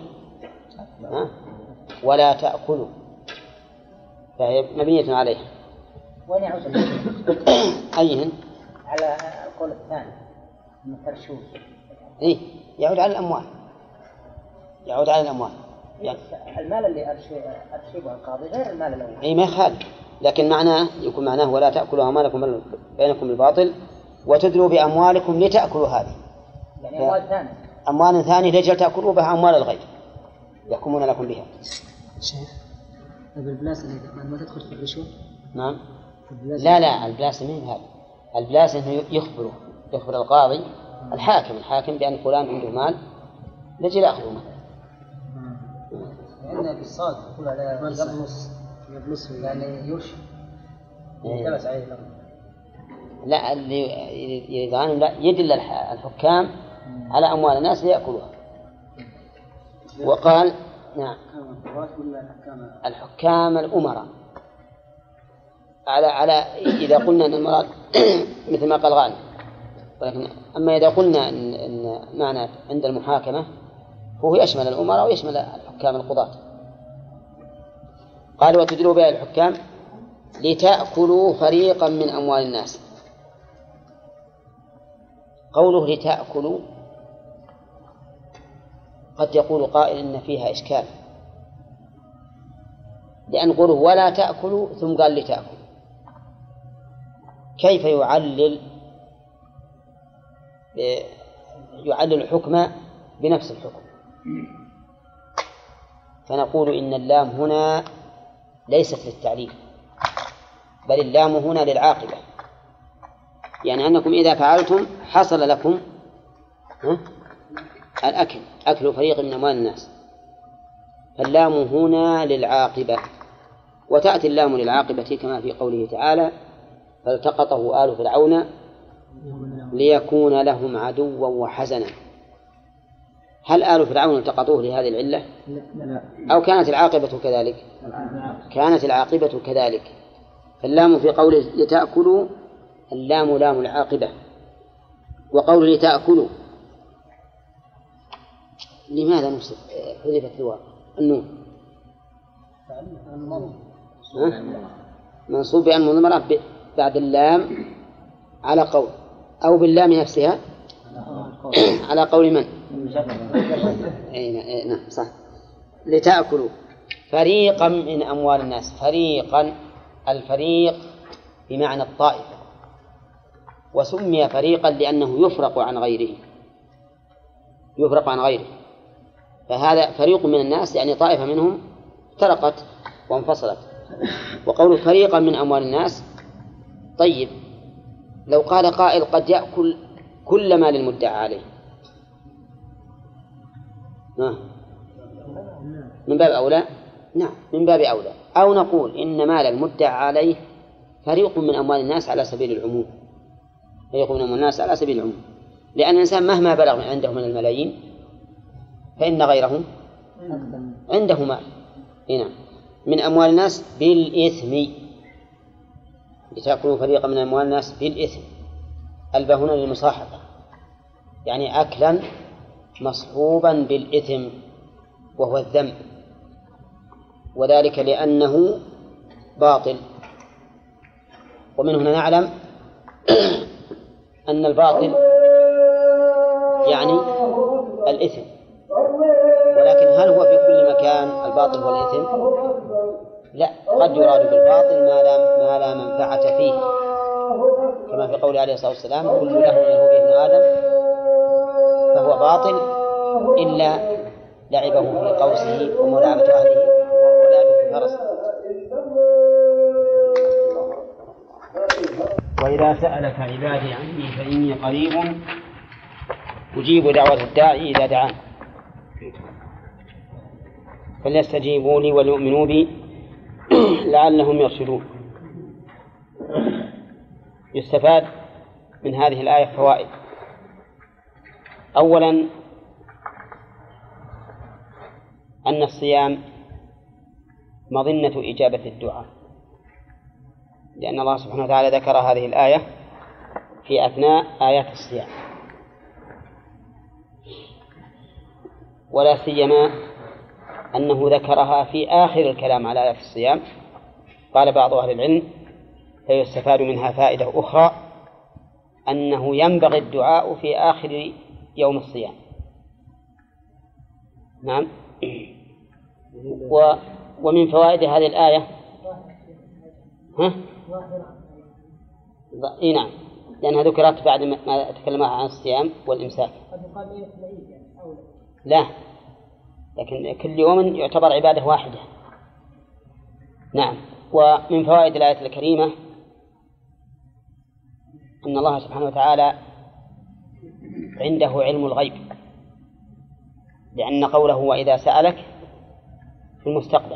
ولا تأكلوا، فهي مبنية عليها. وين يعود أيهن؟ على القول الثاني من الترشوش. إيه يعود على الأموال، يعود على الأموال يعني المال اللي أرشبه القاضي غير المال الأول. إيه ما يخالف، لكن معناه يكون معناه ولا تأكلوا أموالكم بينكم بالباطل وتدلوا بأموالكم لتأكلوا هذه، يعني أموال ثانية، أموال ثانية لجل تأكلوا بها أموال الغير يحكمون لكم بها. شيخ البلاس ما تدخل في الرشوة؟ نعم لا البلاس من هذا، البلاس إنه يخبر القاضي الحاكم بأن فلان عنده مال لجل أخذه مثلا. لأن بالصاد يقول على يبلس يعني يرشي يلتبس عليه الأمر. لا اللي يريدان لا يدل الحكام على أموال الناس ليأكلوها. وقال نعم الحكام الأمراء على إذا قلنا أن المراد مثل ما قال غانم، ولكن أما إذا قلنا أن معنى عند المحاكمة فهو يشمل الأمراء ويشمل الحكام القضاة. قال وتدلوا بها الحكام لتأكلوا فريقا من أموال الناس. قوله لتأكلوا قد يقول قائل إن فيها إشكال، لأن قوله ولا تأكلوا ثم قال لتأكلوا، كيف يعلل الحكم بنفس الحكم؟ فنقول إن اللام هنا ليست للتعليل بل اللام هنا للعاقبة، يعني أنكم إذا فعلتم حصل لكم أكل فريق من أموال الناس، فاللام هنا للعاقبة. وتأتي اللام للعاقبة كما في قوله تعالى فالتقطه آل فرعون ليكون لهم عدوا وحزنا. هل آل فرعون التقطوه لهذه العلة أو كانت العاقبة كذلك؟ كانت العاقبة كذلك. فاللام في قوله لتأكلوا اللام لام العاقبة. وقوله لتأكلوا لماذا حذفت النون؟ منصوب بأن مضمرة بعد اللام على قول أو باللام نفسها على قول من؟ نعم صح. لتأكلوا فريقا من أموال الناس. فريقا الفريق بمعنى الطائفة، وسمي فريقا لأنه يفرق عن غيره، فهذا فريق من الناس يعني طائفة منهم افترقت وانفصلت. وقول فريقا من أموال الناس طيب لو قال قائل قد يأكل كل مال المدعى عليه من باب أولى. نعم من باب أولى. أو نقول إن مال المدعى عليه فريق من أموال الناس على سبيل العموم، فريق من أموال الناس على سبيل العموم، لأن الإنسان مهما بلغ عنده من الملايين فإن غيرهم عنده مال هنا من أموال الناس بالإثم. لتأكلوا فريقا من أموال الناس بالإثم، الباء هنا للمصاحبة يعني أكلا مصحوبا بالإثم وهو الذنب، وذلك لأنه باطل. ومن هنا نعلم أن الباطل يعني الإثم، ولكن هل هو في كل مكان الباطل والإثم؟ لا، قد يراد بالباطل ما لا منفعة فيه، كما في قول عليه الصلاة والسلام كل له يهوب ابن آدم فهو باطل إلا لعبه في قوسه وملاعبة أهله ولعبه في فرسه. وإذا سألك عبادي عني فإني قريب أجيب دعوة الداعي إذا دعان فليستجيبوا لي وليؤمنوا بي لعلهم يرشدون. يستفاد من هذه الآية فوائد. أولا أن الصيام مظنة إجابة الدعاء، لأن الله سبحانه وتعالى ذكر هذه الآية في أثناء آيات الصيام، ولا سيما أنه ذكرها في آخر الكلام على آيات الصيام. قال بعض أهل العلم فيستفاد منها فائدة أخرى، أنه ينبغي الدعاء في آخر يوم الصيام. نعم. ومن فوائد هذه الآية نعم، لأنها ذكرت بعد ما تكلمها عن الصيام والإمساك. لا، لكن كل يوم يعتبر عبادة واحدة. نعم. ومن فوائد الآية الكريمة أن الله سبحانه وتعالى عنده علم الغيب، لأن قوله وإذا سألك في المستقبل.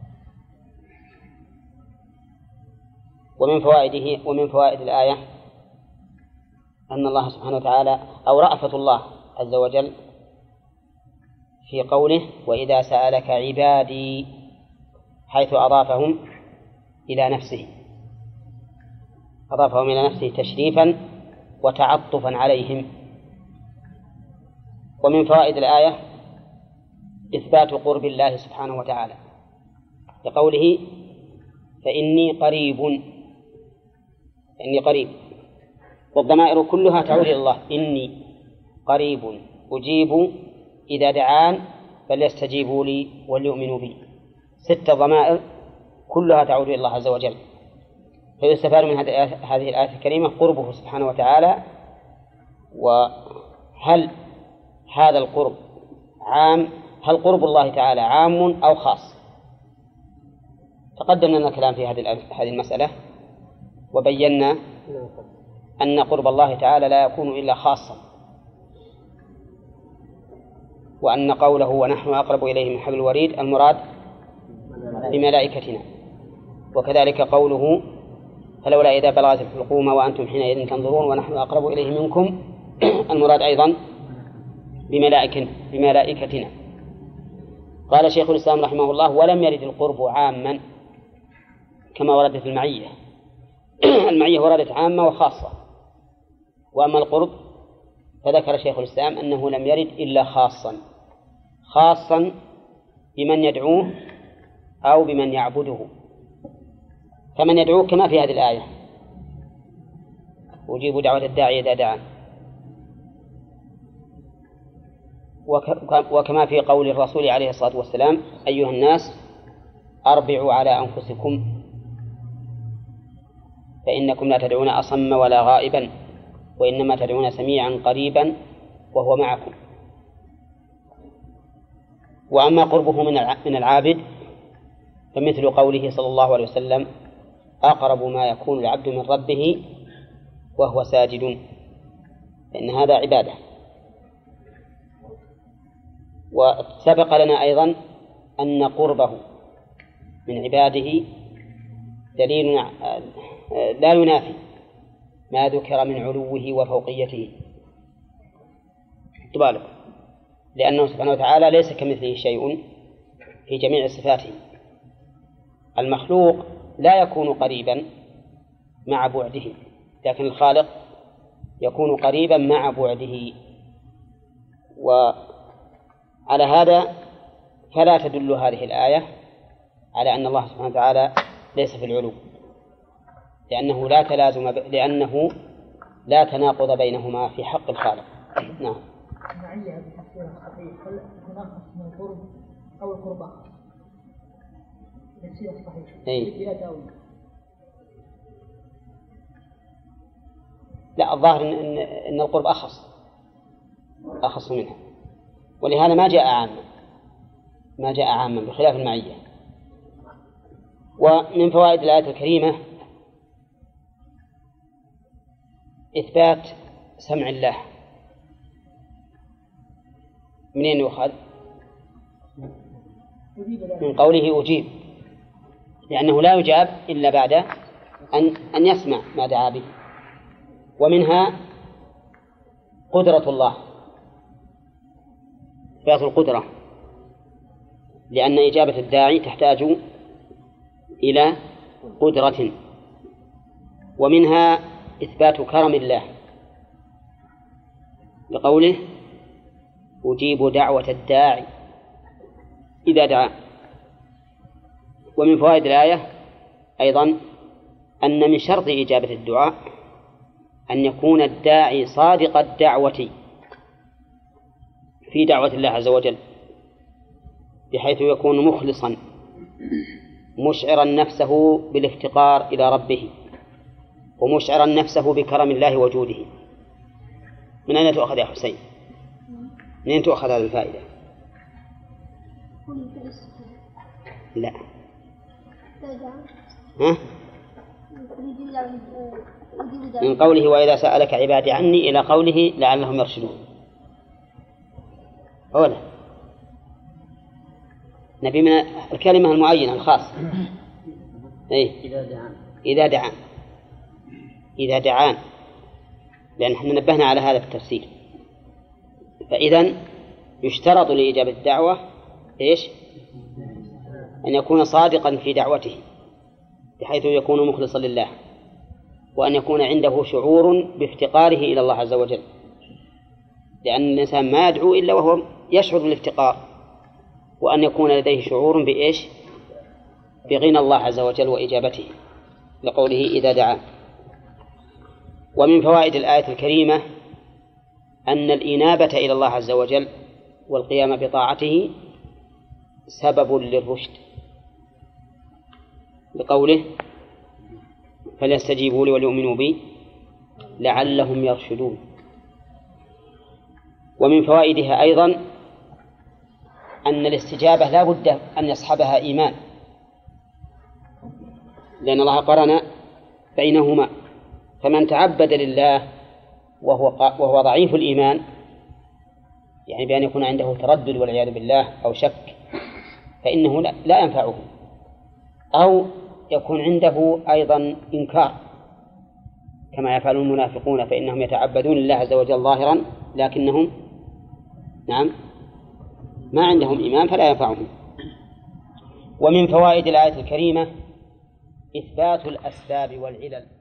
ومن فوائد الآية أن الله سبحانه وتعالى أو رأفة الله عز وجل في قوله وإذا سألك عبادي، حيث أضافهم إلى نفسه، أضافهم إلى نفسه تشريفا وتعطفا عليهم. ومن فوائد الآية إثبات قرب الله سبحانه وتعالى لقوله فإني قريب، إني قريب، والضمائر كلها تعود إلى الله. إني قريب أجيب إذا دعان فليستجيبوا لي وليؤمنوا بي. 6 ضمائر كلها تعود إلى الله عز وجل. فيستفاد من هذه الآية الكريمة قربه سبحانه وتعالى. وهل هذا القرب عام؟ هل قرب الله تعالى عام أو خاص؟ تقدم لنا الكلام في هذه المسألة، وبينا أن قرب الله تعالى لا يكون إلا خاصا، وأن قوله ونحن أقرب إليه من حبل الوريد المراد بملائكتنا. وكذلك قوله فلولا إذا بلغت الحلقوم وأنتم حينئذ تنظرون ونحن أقرب إليه منكم المراد أيضا بملائكتنا. قال شيخ الإسلام رحمه الله ولم يرد القرب عاما كما وردت في المعية. المعية وردت عامة وخاصة، وأما القرب فذكر شيخ الإسلام أنه لم يرد إلا خاصا بمن يدعوه أو بمن يعبده. فمن يدعوه كما في هذه الآية أجيب دعوة الداعي إذا دعان، وكما في قول الرسول عليه الصلاة والسلام أيها الناس أربعوا على أنفسكم فإنكم لا تدعون أصم ولا غائبا وإنما تدعون سميعا قريبا وهو معكم. وأما قربه من العابد فمثل قوله صلى الله عليه وسلم أقرب ما يكون العبد من ربه وهو ساجد، فإن هذا عبادة. وسبق لنا أيضا أن قربه من عباده دليل لا ينافي ما ذكر من علوه وفوقيته، بالك، لأنه سبحانه وتعالى ليس كمثله شيء في جميع صفاته. المخلوق لا يكون قريبا مع بعده، لكن الخالق يكون قريبا مع بعده. وعلى هذا فلا تدل هذه الآية على أن الله سبحانه وتعالى ليس في العلو، لأنه لا تناقض بينهما في حق الخالق. نعم. المعية بتفسير الصحيح هل تناقض من القرب أو القربة؟ تفسير الصحيح بلا تأويل. لا، الظاهر إن القرب أخص منها، ولهذا ما جاء عاما بخلاف المعية. ومن فوائد الآية الكريمة إثبات سمع الله. منين يؤخذ؟ من قوله أجيب، لأنه لا يجاب إلا بعد أن يسمع ما دعا به. ومنها قدرة الله، إثبات القدرة، لأن إجابة الداعي تحتاج إلى قدرة. ومنها إثبات كرم الله بقوله أجيب دعوة الداعي إذا دعا. ومن فوائد الآية أيضا أن من شرط إجابة الدعاء أن يكون الداعي صادق الدعوة في دعوة الله عز وجل، بحيث يكون مخلصا مشعرا نفسه بالافتقار إلى ربه، ومشعرا نفسه بكرم الله وجوده. من أين تؤخذ يا حسين؟ من أين تؤخذ هذه الفائدة؟ لا. ها؟ من قوله وإذا سألك عبادي عني إلى قوله لعلهم يرشدون. أولا نبي من الكلمة المعينة الخاصة. إذا دعان، لأن احنا نبهنا على هذا في التفسير. فإذن يشترط لإجابة الدعوة أن يكون صادقا في دعوته بحيث يكون مخلصا لله، وأن يكون عنده شعور بافتقاره إلى الله عز وجل، لأن الإنسان ما يدعو إلا وهو يشعر بالافتقار، وأن يكون لديه شعور بغنى الله عز وجل وإجابته لقوله إذا دعا. ومن فوائد الآية الكريمة أن الإنابة إلى الله عز وجل والقيام بطاعته سبب للرشد، بقوله فليستجيبوا لي وليؤمنوا بي لعلهم يرشدون. ومن فوائدها أيضا أن الاستجابة لا بد أن يصحبها إيمان، لأن الله قرن بينهما، فمن تعبد لله وهو ضعيف الإيمان، يعني بأن يكون عنده تردد والعياذ بالله أو شك، فإنه لا ينفعه، أو يكون عنده أيضا إنكار كما يفعل المنافقون، فإنهم يتعبدون لله عز وجل ظاهرا لكنهم ما عندهم إيمان فلا ينفعهم. ومن فوائد الآية الكريمة إثبات الأسباب والعلل.